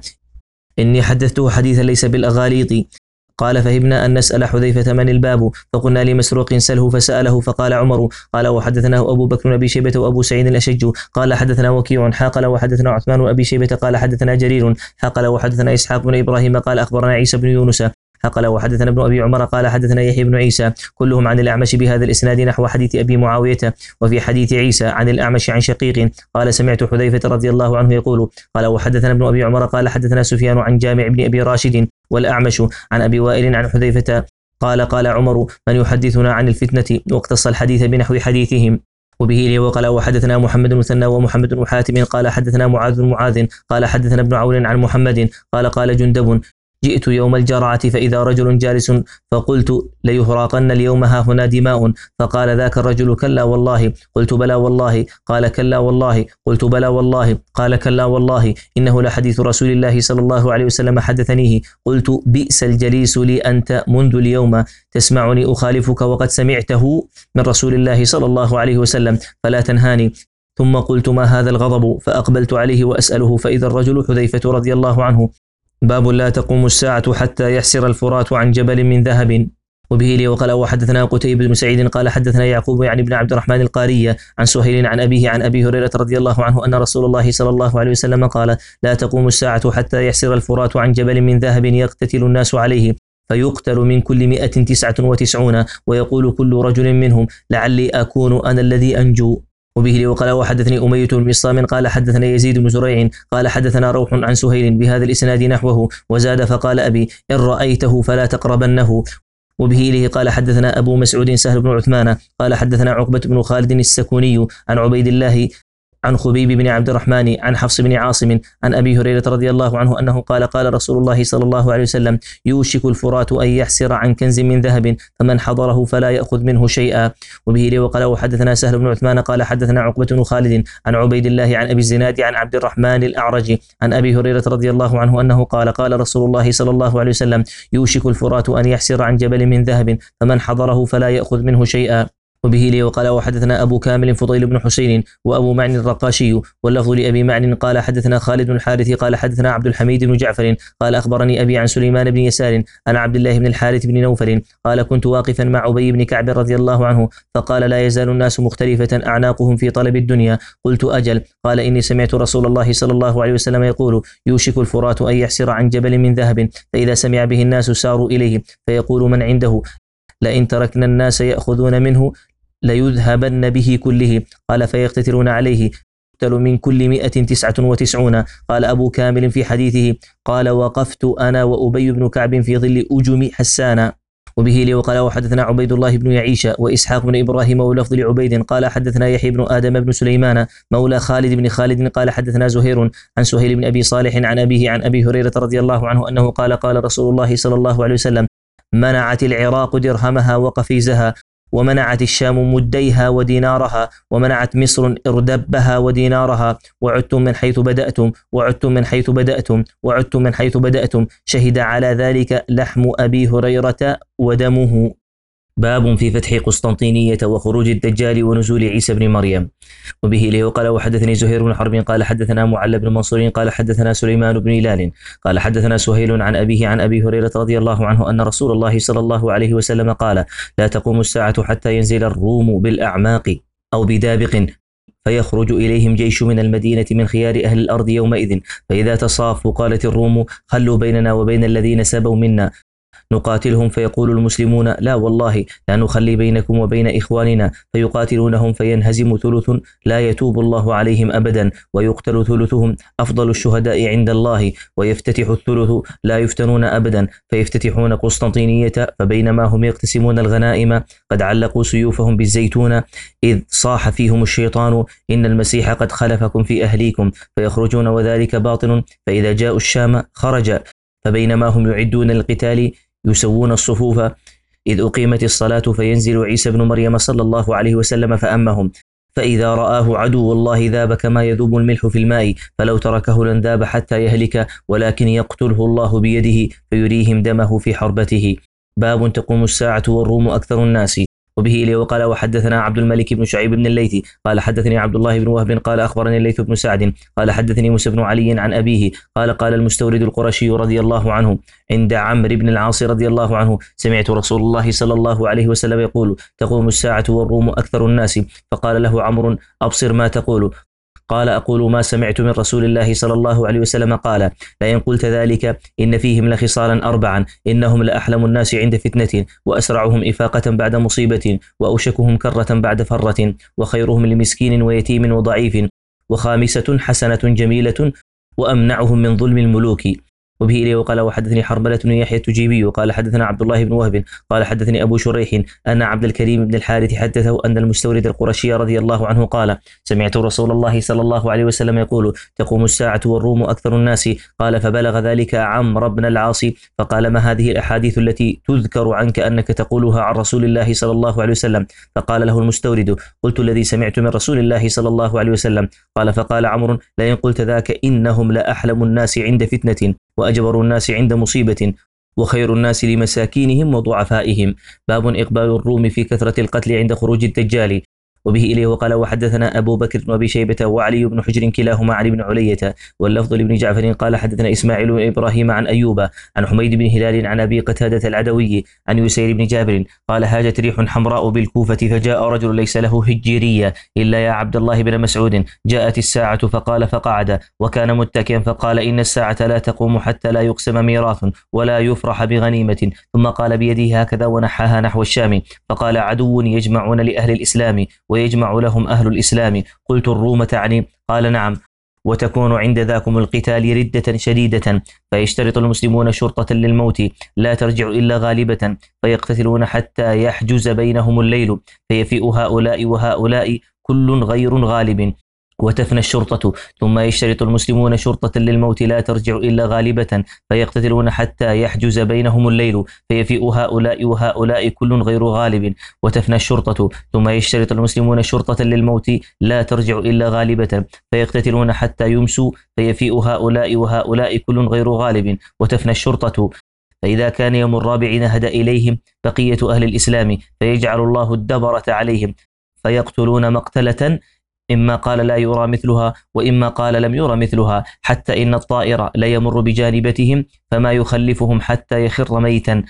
إني حدثته حديثا ليس بالأغاليط. قال فهبنا أن نسأل حذيفة من الباب، فقلنا لمسروق سله، فسأله فقال عمر. قال وحدثناه أبو بكر بن أبي شيبة وأبو سعيد الأشج قال حدثنا وكيع حاقل وحدثنا عثمان بن أبي شيبة قال حدثنا جرير حاقل وحدثنا إسحاق بن إبراهيم قال أخبرنا عيسى بن يونس حقل وحدثنا ابن أبي عمر قال حدثنا يحيى بن عيسى كلهم عن الأعمش بهذا الإسناد نحو حديث أبي معاوية. وفي حديث عيسى عن الأعمش عن شقيق قال سمعت حذيفة رضي الله عنه يقول. قال وحدثنا ابن أبي عمر قال حدثنا سفيان عن جامع بن أبي راشد والأعمش عن أبي وائل عن حذيفة قال قال عمر: من يحدثنا عن الفتنة؟ واقتص الحديث بنحو حديثهم. وبه لي وقال وحدثنا محمد بن مثنى ومحمد بن حاتم قال حدثنا معاذ بن معاذ قال حدثنا ابن عون عن محمد قال قال جندب: جئت يوم الجرعة فإذا رجل جالس فقلت: ليهراقن اليوم ها هنا دماء. فقال ذاك الرجل: كلا والله. قلت: بلى والله. قال: كلا والله. قلت: بلى والله. قال: كلا والله. إنه لحديث رسول الله صلى الله عليه وسلم حدثنيه. قلت: بئس الجليس لي أنت منذ اليوم تسمعني أخالفك وقد سمعته من رسول الله صلى الله عليه وسلم فلا تنهاني. ثم قلت: ما هذا الغضب؟ فأقبلت عليه وأسأله فإذا الرجل حذيفة رضي الله عنه. باب لا تقوم الساعة حتى يحسر الفرات عن جبل من ذهب. وبه لي وقال وحدثنا قتيبة بن سعيد قال حدثنا يعقوب يعني بن عبد الرحمن القاري عن سهيل عن أبيه عن أبي هريرة رضي الله عنه أن رسول الله صلى الله عليه وسلم قال: لا تقوم الساعة حتى يحسر الفرات عن جبل من ذهب يقتتل الناس عليه فيقتل من كل مئة تسعة وتسعون ويقول كل رجل منهم: لعلي أكون أنا الذي أنجو. وبه لي وقال وحدثني أمية بن مصام قال حدثنا يزيد بن زريع قال حدثنا روح عن سهيل بهذا الإسناد نحوه وزاد فقال أبي: إن رأيته فلا تقربنه. وبه إليه قال حدثنا أبو مسعود سهل بن عثمان قال حدثنا عقبة بن خالد السكوني عن عبيد الله عن خبيب بن عبد الرحمن عن حفص بن عاصم عن أبي هريرة رضي الله عنه أنه قال قال رسول الله صلى الله عليه وسلم يوشك الفرات أن يحسر عن كنز من ذهب فمن حضره فلا يأخذ منه شيئا. وبه لي وقال وحدثنا سهل بن عثمان قال حدثنا عقبة بن خالد عن عبيد الله عن أبي الزناد عن عبد الرحمن الأعرج عن أبي هريرة رضي الله عنه أنه قال قال رسول الله صلى الله عليه وسلم يوشك الفرات أن يحسر عن جبل من ذهب فمن حضره فلا يأخذ منه شيئا. وبه لي وقال وحدثنا أبو كامل فضيل بن حسين وأبو معن الرقاشي واللفظ لأبي معن قال حدثنا خالد بن الحارث قال حدثنا عبد الحميد بن جعفر قال أخبرني أبي عن سليمان بن يسار عن عبد الله بن الحارث بن نوفل قال كنت واقفا مع أبي بن كعب رضي الله عنه فقال لا يزال الناس مختلفة أعناقهم في طلب الدنيا. قلت أجل. قال إني سمعت رسول الله صلى الله عليه وسلم يقول يوشك الفرات أن يحسر عن جبل من ذهب فإذا سمع به الناس ساروا إليه فيقول من عنده لئن تركنا الناس يأخذون منه ليذهبن به كله. قال فيقتتلون عليه يقتل من كل مئة تسعة وتسعون. قال أبو كامل في حديثه قال وقفت أنا وأبي بن كعب في ظل أجم حسان. وبه لي وقال وحدثنا عبيد الله بن يعيش وإسحاق بن إبراهيم ولفظ لعبيد قال حدثنا يحيى بن آدم بن سليمان مولى خالد بن خالد قال حدثنا زهير عن سهيل بن أبي صالح عن أبيه عن أبي هريرة رضي الله عنه أنه قال قال رسول الله صلى الله عليه وسلم منعت العراق درهمها وقفيزها ومنعت الشام مديها ودينارها ومنعت مصر إردبها ودينارها وعدتم من حيث بدأتم وعدتم من حيث بدأتم وعدتم من حيث بدأتم شهد على ذلك لحم أبي هريرة ودمه. باب في فتح قسطنطينية وخروج الدجال ونزول عيسى بن مريم. وبه إليه وقال وحدثني زهير بن حرب قال حدثنا معل بن منصور قال حدثنا سليمان بن هلال قال حدثنا سهيل عن أبيه عن أبي هريرة رضي الله عنه أن رسول الله صلى الله عليه وسلم قال لا تقوم الساعة حتى ينزل الروم بالأعماق أو بدابق فيخرج إليهم جيش من المدينة من خيار أهل الأرض يومئذ فإذا تصافوا قالت الروم خلوا بيننا وبين الذين سبوا منا نقاتلهم فيقول المسلمون لا والله لا نخلي بينكم وبين إخواننا فيقاتلونهم فينهزم ثلث لا يتوب الله عليهم أبدا ويقتل ثلثهم أفضل الشهداء عند الله ويفتتح الثلث لا يفتنون أبدا فيفتتحون قسطنطينية فبينما هم يقتسمون الغنائم قد علقوا سيوفهم بالزيتون إذ صاح فيهم الشيطان إن المسيح قد خلفكم في أهليكم فيخرجون وذلك باطل فإذا جاءوا الشام خرج فبينما هم يعدون القتال يسوون الصفوف إذ أقيمت الصلاة فينزل عيسى بن مريم صلى الله عليه وسلم فأمهم فإذا رآه عدو الله ذاب كما يذوب الملح في الماء فلو تركه لنذاب حتى يهلك ولكن يقتله الله بيده فيريهم دمه في حربته. باب تقوم الساعة والروم أكثر الناس. وبه إليه وقال وحدثنا عبد الملك بن شعيب بن الليثي قال حدثني عبد الله بن وهب قال أخبرني الليث بن سعد قال حدثني موسى بن علي عن أبيه قال قال المستورد القرشي رضي الله عنه عند عمرو بن العاص رضي الله عنه سمعت رسول الله صلى الله عليه وسلم يقول تقوم الساعة والروم أكثر الناس فقال له عمرو أبصر ما تقول قال أقول ما سمعت من رسول الله صلى الله عليه وسلم قال لئن قلت ذلك إن فيهم لخصالا أربعا إنهم لأحلم الناس عند فتنة وأسرعهم إفاقة بعد مصيبة وأوشكهم كرة بعد فرة وخيرهم لمسكين ويتيم وضعيف وخامسة حسنة جميلة وأمنعهم من ظلم الملوك. وبه إليه وقال وحدثني حرملة بن يحيى التجيبي قال حدثنا عبد الله بن وهب قال حدثني أبو شريح أن عبد الكريم بن الحارث حدثه أن المستورد القرشي رضي الله عنه قال سمعت رسول الله صلى الله عليه وسلم يقول تقوم الساعة والروم أكثر الناس. قال فبلغ ذلك عمرو بن العاص فقال ما هذه الأحاديث التي تذكر عنك أنك تقولها عن رسول الله صلى الله عليه وسلم؟ فقال له المستورد قلت الذي سمعت من رسول الله صلى الله عليه وسلم. قال فقال عمرو لئن قلت ذاك إنهم لأحلم الناس عند فتنة وأجبر الناس عند مصيبة وخير الناس لمساكينهم وضعفائهم. باب إقبال الروم في كثرة القتل عند خروج الدجال. وبه إليه وقال وحدثنا أبو بكر بن أبي شيبة وعلي بن حجر كلاهما عن ابن علية واللفظ لابن جعفر قال حدثنا إسماعيل بن إبراهيم عن أيوب عن حميد بن هلال عن أبي قتادة العدوي عن يسير بن جابر قال هاجت ريح حمراء بالكوفة فجاء رجل ليس له هجيرية إلا يا عبد الله بن مسعود جاءت الساعة فقال فقعد وكان متكئا فقال إن الساعة لا تقوم حتى لا يقسم ميراث ولا يفرح بغنيمة ثم قال بيده هكذا ونحاها نحو الشام فقال عدو يجمعون لأهل الإسلام ويجمع لهم أهل الإسلام. قلت الروم تعني؟ قال نعم وتكون عند ذاكم القتال ردة شديدة فيشترط المسلمون شرطة للموت لا ترجع إلا غالبة فيقتتلون حتى يحجز بينهم الليل فيفيء هؤلاء وهؤلاء كل غير غالب وتفنى الشرطة. ثم يشترط المسلمون شرطة للموت لا ترجع إلا غالبة، فيقتتلون حتى يحجز بينهم الليل، فيفيء هؤلاء وهؤلاء كل غير غالب. وتفنى الشرطة. ثم يشترط المسلمون شرطة للموت لا ترجع إلا غالبة، فيقتتلون حتى يمسوا، فيفيء هؤلاء وهؤلاء كل غير غالب. وتفنى الشرطة. فإذا كان يوم الرابع نهد إليهم بقية أهل الإسلام، فيجعل الله الدبرة عليهم، فيقتلون مقتلة إما قال لا يرى مثلها، وإما قال لم يرى مثلها، حتى إن الطائر لا يمر بجانبتهم فما يخلفهم حتى يخر ميتا،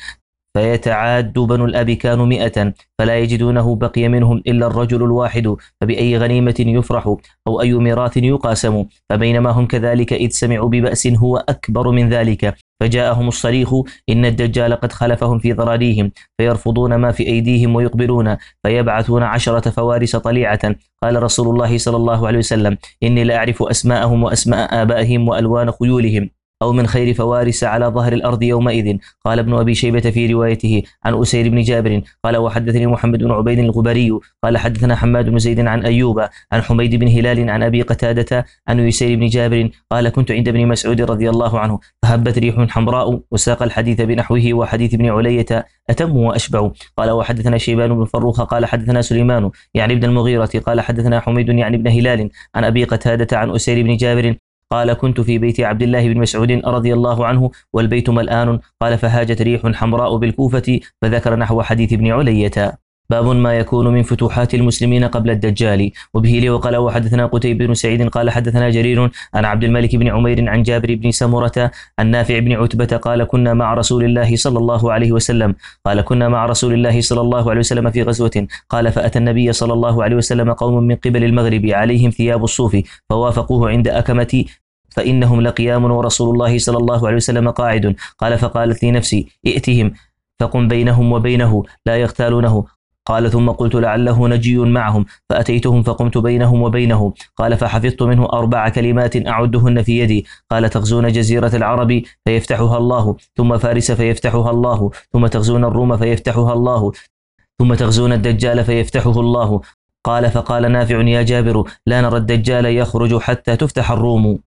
فيتعاد بنو الأب كانوا مئة، فلا يجدونه بقي منهم إلا الرجل الواحد، فبأي غنيمة يفرح أو أي ميراث يقاسم. فبينما هم كذلك إذ سمعوا ببأس هو أكبر من ذلك، فجاءهم الصريخ إن الدجال قد خلفهم في ذراريهم، فيرفضون ما في أيديهم ويقبلون، فيبعثون عشرة فوارس طليعة. قال رسول الله صلى الله عليه وسلم إني لا أعرف أسماءهم وأسماء آبائهم وألوان خيولهم أو من خير فوارس على ظهر الأرض يومئذ. قال ابن أبي شيبة في روايته عن أسير بن جابر قال وحدثني محمد بن عبيد الغبري قال حدثنا حماد بن زيد عن أيوب عن حميد بن هلال عن أبي قتادة عن أسير بن جابر قال كنت عند ابن مسعود رضي الله عنه فهبت ريح حمراء، وساق الحديث بنحوه وحديث ابن علية أتم وأشبع. قال وحدثنا شيبان بن فروخ قال حدثنا سليمان يعني ابن المغيرة قال حدثنا حميد يعني ابن هلال عن أبي قتادة عن أسير بن جابر قال كنت في بيت عبد الله بن مسعود رضي الله عنه والبيت ملآن. قال فهاجت ريح حمراء بالكوفة، فذكر نحو حديث ابن علية. باب ما يكون من فتوحات المسلمين قبل الدجال. وبه لي وقال وحدثنا قتيبة بن سعيد قال حدثنا جرير عن عبد الملك بن عمير عن جابر بن سمرة عن نافع بن عتبة قال كنا مع رسول الله صلى الله عليه وسلم قال كنا مع رسول الله صلى الله عليه وسلم في غزوة قال فأتى النبي صلى الله عليه وسلم قوم من قبل المغرب عليهم ثياب الصوف، فوافقوه عند أكمة فإنهم لقيام ورسول الله صلى الله عليه وسلم قاعد. قال فقالت لي نفسي ائتهم فقم بينهم وبينه لا يغتالونه. قال ثم قلت لعله نجي معهم، فأتيتهم فقمت بينهم وبينه. قال فحفظت منه أربع كلمات أعدهن في يدي. قال تغزون جزيرة العرب فيفتحها الله، ثم فارس فيفتحها الله، ثم تغزون الروم فيفتحها الله، ثم تغزون الدجال فيفتحه الله. قال فقال نافع يا جابر لا نرى الدجال يخرج حتى تفتح الروم.